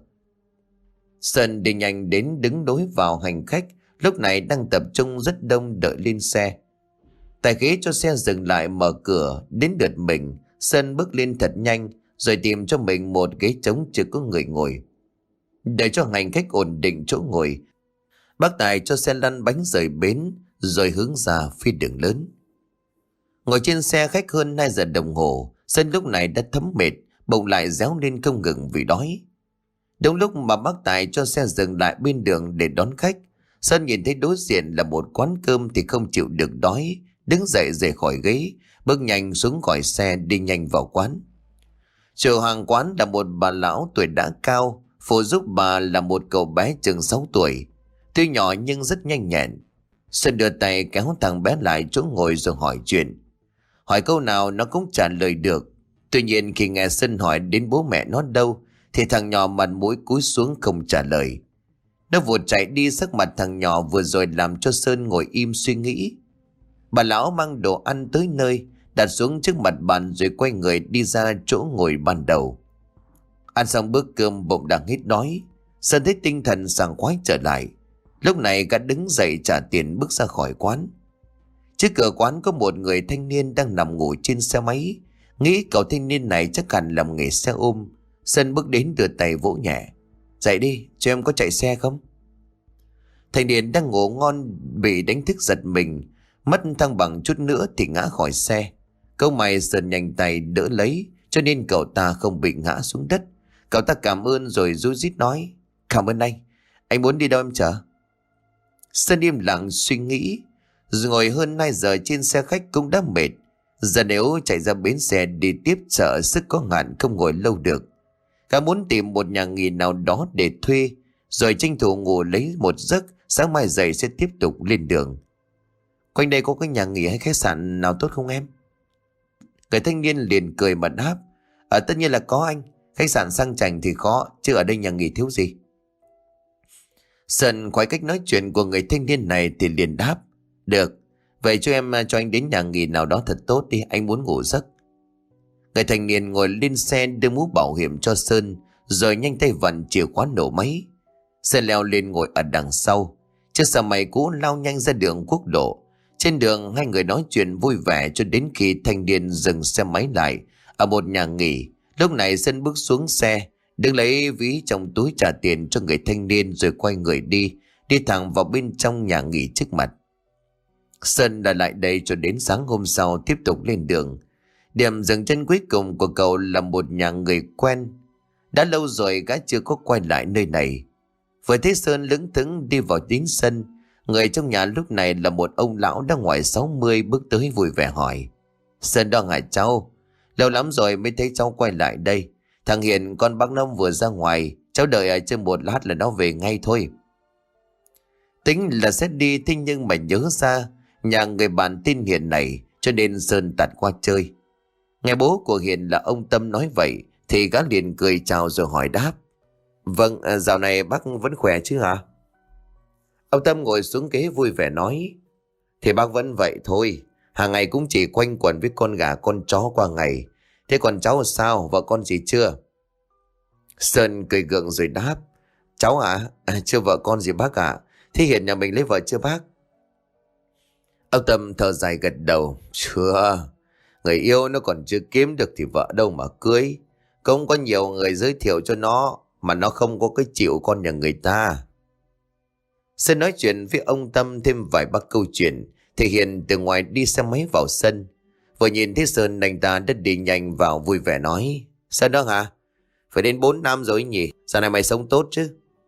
Sơn đi nhanh đến đứng đối vào hành khách, lúc này đang tập trung rất đông đợi lên xe. Tài xế cho xe dừng lại mở cửa, đến lượt mình, Sơn bước lên thật nhanh rồi tìm cho mình một ghế trống chưa có người ngồi. Để cho hành khách ổn định chỗ ngồi, bác Tài cho xe lăn bánh rời bến rồi hướng ra phía đường lớn. Ngồi trên xe khách hơn hai giờ đồng hồ, Sơn lúc này đã thấm mệt, bụng lại réo lên không ngừng vì đói. Đúng lúc mà bác Tài cho xe dừng lại bên đường để đón khách, Sơn nhìn thấy đối diện là một quán cơm thì không chịu được đói, đứng dậy rời khỏi ghế, bước nhanh xuống khỏi xe đi nhanh vào quán. Chủ hàng quán là một bà lão tuổi đã cao, phụ giúp bà là một cậu bé chừng sáu tuổi. Tuy nhỏ nhưng rất nhanh nhẹn. Sơn đưa tay kéo thằng bé lại chỗ ngồi rồi hỏi chuyện. Hỏi câu nào nó cũng trả lời được. Tuy nhiên khi nghe Sơn hỏi đến bố mẹ nó đâu, thì thằng nhỏ mặt mũi cúi xuống không trả lời. Nó vụt chạy đi, sắc mặt thằng nhỏ vừa rồi làm cho Sơn ngồi im suy nghĩ. Bà lão mang đồ ăn tới nơi, đặt xuống trước mặt bàn rồi quay người đi ra chỗ ngồi ban đầu. Ăn xong bữa cơm bụng đang hết đói, Sơn thấy tinh thần sảng khoái trở lại. Lúc này gã đứng dậy trả tiền bước ra khỏi quán. Trước cửa quán có một người thanh niên đang nằm ngủ trên xe máy. Nghĩ cậu thanh niên này chắc hẳn làm nghề xe ôm. Sơn bước đến đưa tay vỗ nhẹ. Dậy đi, cho em có chạy xe không? Thanh niên đang ngủ ngon bị đánh thức giật mình, mất thăng bằng chút nữa thì ngã khỏi xe. Câu mày Sơn nhanh tay đỡ lấy, cho nên cậu ta không bị ngã xuống đất. Cậu ta cảm ơn rồi rúi rít nói. Cảm ơn anh, anh muốn đi đâu em chở? Sơn im lặng suy nghĩ. Rồi ngồi hơn hai giờ trên xe khách cũng đã mệt. Giờ nếu chạy ra bến xe đi tiếp sợ sức có hạn không ngồi lâu được. Cả muốn tìm một nhà nghỉ nào đó để thuê, rồi tranh thủ ngủ lấy một giấc, sáng mai dậy sẽ tiếp tục lên đường. Quanh đây có cái nhà nghỉ hay khách sạn nào tốt không em? Người thanh niên liền cười mà đáp. Ở tất nhiên là có anh. Khách sạn sang chảnh thì khó, chứ ở đây nhà nghỉ thiếu gì. Sơn khoái cách nói chuyện của người thanh niên này thì liền đáp. Được, vậy cho em cho anh đến nhà nghỉ nào đó thật tốt đi, anh muốn ngủ giấc. Người thanh niên ngồi lên xe đưa mũ bảo hiểm cho Sơn, rồi nhanh tay vặn chìa khóa nổ máy. Sơn leo lên ngồi ở đằng sau. Chiếc xe máy cũ lao nhanh ra đường quốc lộ. Trên đường hai người nói chuyện vui vẻ cho đến khi thanh niên dừng xe máy lại ở một nhà nghỉ. Lúc này Sơn bước xuống xe, đứng lấy ví trong túi trả tiền cho người thanh niên rồi quay người đi, đi thẳng vào bên trong nhà nghỉ trước mặt. Sơn đã lại đây cho đến sáng hôm sau tiếp tục lên đường. Điểm dừng chân cuối cùng của cậu là một nhà người quen. Đã lâu rồi gã chưa có quay lại nơi này. Vừa thấy Sơn lững thững đi vào đến sân, người trong nhà lúc này là một ông lão đã ngoài sáu mươi bước tới vui vẻ hỏi. Sơn đó hả cháu? Lâu lắm rồi mới thấy cháu quay lại đây. Thằng Hiền con bác Năm vừa ra ngoài, cháu đợi ở trên một lát là nó về ngay thôi. Tính là sẽ đi, thế nhưng mà nhớ ra nhà người bạn tên Hiền này, cho nên Sơn tạt qua chơi. Nghe bố của Hiền là ông Tâm nói vậy thì gã liền cười chào rồi hỏi đáp. Vâng, dạo này bác vẫn khỏe chứ hả? Ông Tâm ngồi xuống ghế vui vẻ nói. Thì bác vẫn vậy thôi, hàng ngày cũng chỉ quanh quẩn với con gà con chó qua ngày. Thế còn cháu sao, vợ con gì chưa? Sơn cười gượng rồi đáp. Cháu hả? À, chưa vợ con gì bác ạ. À? Thế Hiền nhà mình lấy vợ chưa bác? Ông Tâm thở dài gật đầu. Chưa, người yêu nó còn chưa kiếm được thì vợ đâu mà cưới. Cũng có nhiều người giới thiệu cho nó, mà nó không có cái chịu con nhà người ta. Sơn nói chuyện với ông Tâm thêm vài ba câu chuyện thì Hiền từ ngoài đi xe máy vào sân. Vừa nhìn thấy Sơn, anh ta đã đi nhanh vào vui vẻ nói. Sơn đó hả? Phải đến bốn năm rồi nhỉ? Sao này mày sống tốt chứ?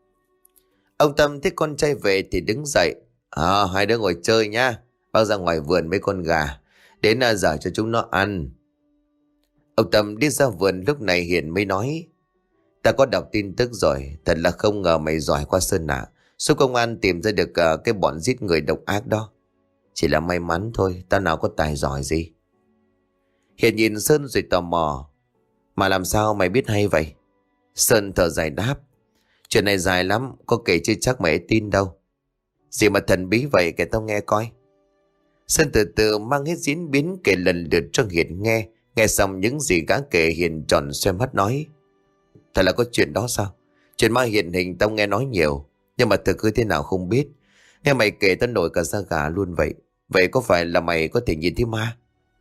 Ông Tâm thấy con trai về thì đứng dậy. À, hai đứa ngồi chơi nhá. Bác ra ngoài vườn mấy con gà, đến giờ cho chúng nó ăn. Ông Tâm đi ra vườn, lúc này Hiền mới nói. Ta có đọc tin tức rồi, thật là không ngờ mày giỏi qua Sơn ạ. Số công an tìm ra được uh, cái bọn giết người độc ác đó. Chỉ là may mắn thôi, ta nào có tài giỏi gì. Hiền nhìn Sơn rồi tò mò. Mà làm sao mày biết hay vậy? Sơn thở dài đáp. Chuyện này dài lắm, có kể chưa chắc mày tin đâu. Gì mà thần bí vậy, kể tao nghe coi. Sơn từ từ mang hết diễn biến kể lần lượt cho Hiền nghe. Nghe xong những gì gã kể, Hiền tròn xoe mắt nói: Thật là có chuyện đó sao? Chuyện ma hiện hình tao nghe nói nhiều, nhưng mà thực hư thế nào không biết. Nghe mày kể tao nổi cả da gà luôn vậy. Vậy có phải là mày có thể nhìn thấy ma?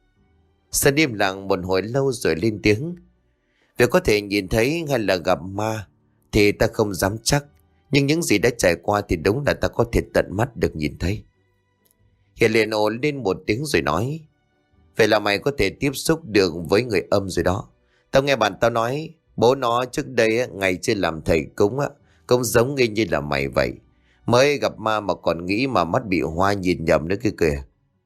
Sơn im lặng một hồi lâu rồi lên tiếng: Việc có thể nhìn thấy hay là gặp ma thì ta không dám chắc, nhưng những gì đã trải qua thì đúng là ta có thể tận mắt được nhìn thấy. Hiền liền ồn lên một tiếng rồi nói: Vậy là mày có thể tiếp xúc được với người âm rồi đó. Tao nghe bạn tao nói bố nó trước đây ngày chưa làm thầy cúng cũng giống y như là mày vậy. Mới gặp ma mà còn nghĩ mà mắt bị hoa nhìn nhầm nữa kia kìa.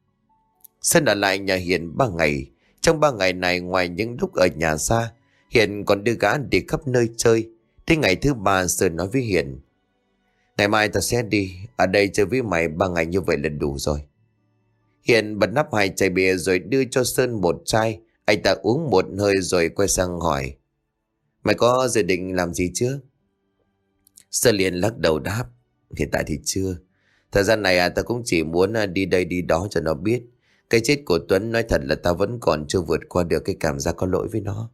Sơn ở lại nhà Hiền ba ngày. Trong ba ngày này, ngoài những lúc ở nhà xa, Hiền còn đưa gã đi khắp nơi chơi. Thế ngày thứ ba, Sơn nói với Hiền: Ngày mai ta sẽ đi, ở đây chơi với mày ba ngày như vậy là đủ rồi. Hiền bật nắp hai chai bia rồi đưa cho Sơn một chai. Anh ta uống một hơi rồi quay sang hỏi: Mày có dự định làm gì chưa? Sơn liền lắc đầu đáp: Hiện tại thì chưa. Thời gian này à, ta cũng chỉ muốn đi đây đi đó cho nó biết. Cái chết của Tuấn nói thật là ta vẫn còn chưa vượt qua được cái cảm giác có lỗi với nó.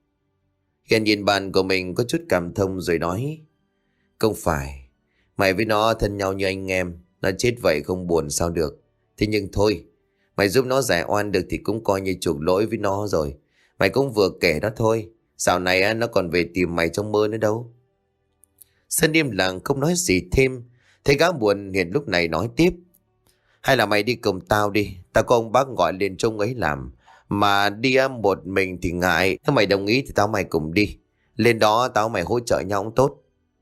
Hiền nhìn bạn của mình có chút cảm thông rồi nói: Không phải, mày với nó thân nhau như anh em. Nó chết vậy không buồn sao được. Thế nhưng thôi, mày giúp nó giải oan được thì cũng coi như chuộc lỗi với nó rồi. Mày cũng vừa kể đó thôi. Dạo này nó còn về tìm mày trong mơ nữa đâu. Sơn im lặng không nói gì thêm. Thấy gã buồn, Hiền lúc này nói tiếp: Hay là mày đi cùng tao đi. Tao có ông bác gọi lên trông ấy làm. Mà đi một mình thì ngại. Nếu mày đồng ý thì tao mày cùng đi. Lên đó tao mày hỗ trợ nhau cũng tốt.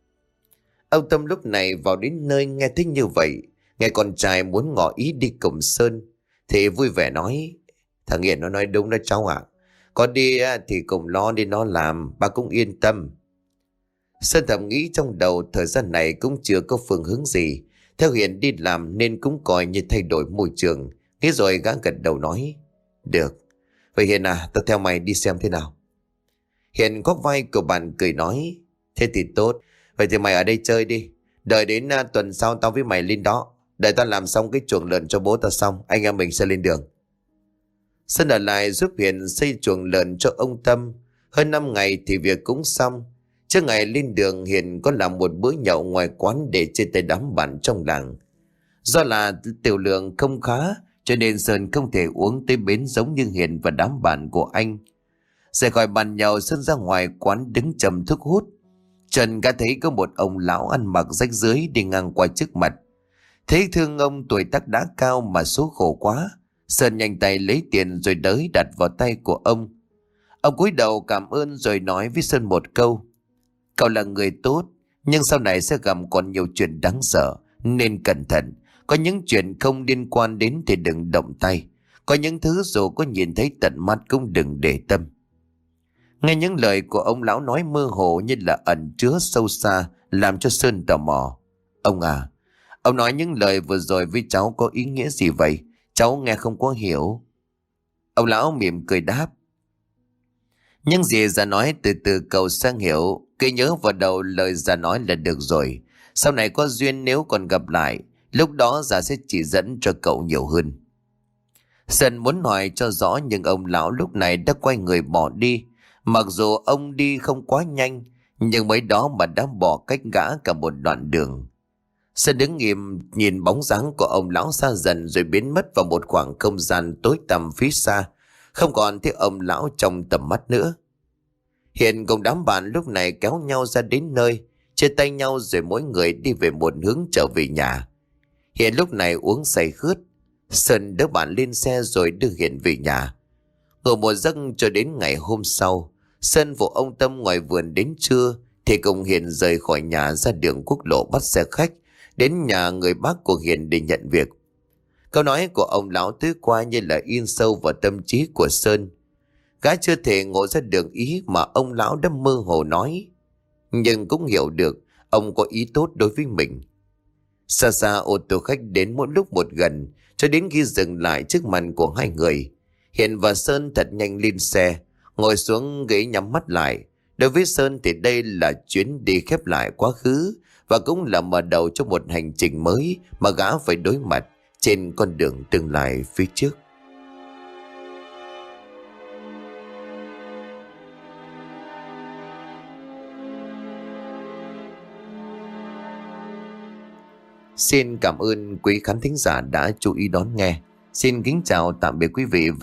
Ông Tâm lúc này vào đến nơi nghe thích như vậy, nghe con trai muốn ngỏ ý đi cùng Sơn thì vui vẻ nói: Thằng Hiền nó nói đúng đó cháu ạ. Có đi thì cùng lo đi nó làm, bà cũng yên tâm. Sơn thầm nghĩ trong đầu thời gian này cũng chưa có phương hướng gì. Theo Hiền đi làm nên cũng coi như thay đổi môi trường. Nghĩ rồi gã gật đầu nói: Được. Vậy Hiền à, tao theo mày đi xem thế nào. Hiền có vai của bạn cười nói: Thế thì tốt. Vậy thì mày ở đây chơi đi. Đợi đến uh, tuần sau tao với mày lên đó. Đợi tao làm xong cái chuồng lợn cho bố tao xong, anh em mình sẽ lên đường. Sơn ở lại giúp Hiền xây chuồng lợn cho ông Tâm. Hơn năm ngày thì việc cũng xong. Trước ngày lên đường, Hiền có làm một bữa nhậu ngoài quán để chia tay đám bạn trong làng. Do là tiểu lượng không khá cho nên Sơn không thể uống tới bến giống như Hiền và đám bạn của anh. Rời khỏi bàn nhậu, Sơn ra ngoài quán đứng chầm thuốc hút. Trần đã thấy có một ông lão ăn mặc rách rưới đi ngang qua trước mặt. Thấy thương ông tuổi tác đã cao mà số khổ quá, Sơn nhanh tay lấy tiền rồi đới đặt vào tay của ông. Ông cúi đầu cảm ơn rồi nói với Sơn một câu: Cậu là người tốt, nhưng sau này sẽ gặp còn nhiều chuyện đáng sợ, nên cẩn thận. Có những chuyện không liên quan đến thì đừng động tay. Có những thứ dù có nhìn thấy tận mắt cũng đừng để tâm. Nghe những lời của ông lão nói mơ hồ như là ẩn chứa sâu xa, làm cho Sơn tò mò. Ông à, ông nói những lời vừa rồi với cháu có ý nghĩa gì vậy? Cháu nghe không có hiểu. Ông lão mỉm cười đáp: Những gì già nói từ từ cậu sang hiểu. Cứ nhớ vào đầu lời già nói là được rồi. Sau này có duyên nếu còn gặp lại, lúc đó già sẽ chỉ dẫn cho cậu nhiều hơn. Sơn muốn hỏi cho rõ nhưng ông lão lúc này đã quay người bỏ đi. Mặc dù ông đi không quá nhanh, nhưng mấy đó mà đã bỏ cách gã cả một đoạn đường. Sơn đứng im nhìn bóng dáng của ông lão xa dần rồi biến mất vào một khoảng không gian tối tăm phía xa, không còn thấy ông lão trong tầm mắt nữa. Hiền cùng đám bạn lúc này kéo nhau ra đến nơi, chia tay nhau rồi mỗi người đi về một hướng trở về nhà. Hiền lúc này uống say khướt. Sơn đỡ bạn lên xe rồi đưa Hiền về nhà. Ngủ một giấc cho đến ngày hôm sau, Sơn phụ ông Tâm ngoài vườn đến trưa thì cùng Hiền rời khỏi nhà ra đường quốc lộ bắt xe khách đến nhà người bác của Hiền để nhận việc. Câu nói của ông lão tối qua như là in sâu vào tâm trí của Sơn. Gã chưa thể ngộ ra được ý mà ông lão đã mơ hồ nói, nhưng cũng hiểu được ông có ý tốt đối với mình. Xa xa ô tô khách đến mỗi lúc một gần, cho đến khi dừng lại trước mặt của hai người. Hiền và Sơn thật nhanh lên xe, ngồi xuống ghế nhắm mắt lại, Đối với Sơn thì đây là chuyến đi khép lại quá khứ và cũng là mở đầu cho một hành trình mới mà gã phải đối mặt trên con đường tương lai phía trước. Xin cảm ơn quý khán thính giả đã chú ý đón nghe. Xin kính chào tạm biệt quý vị.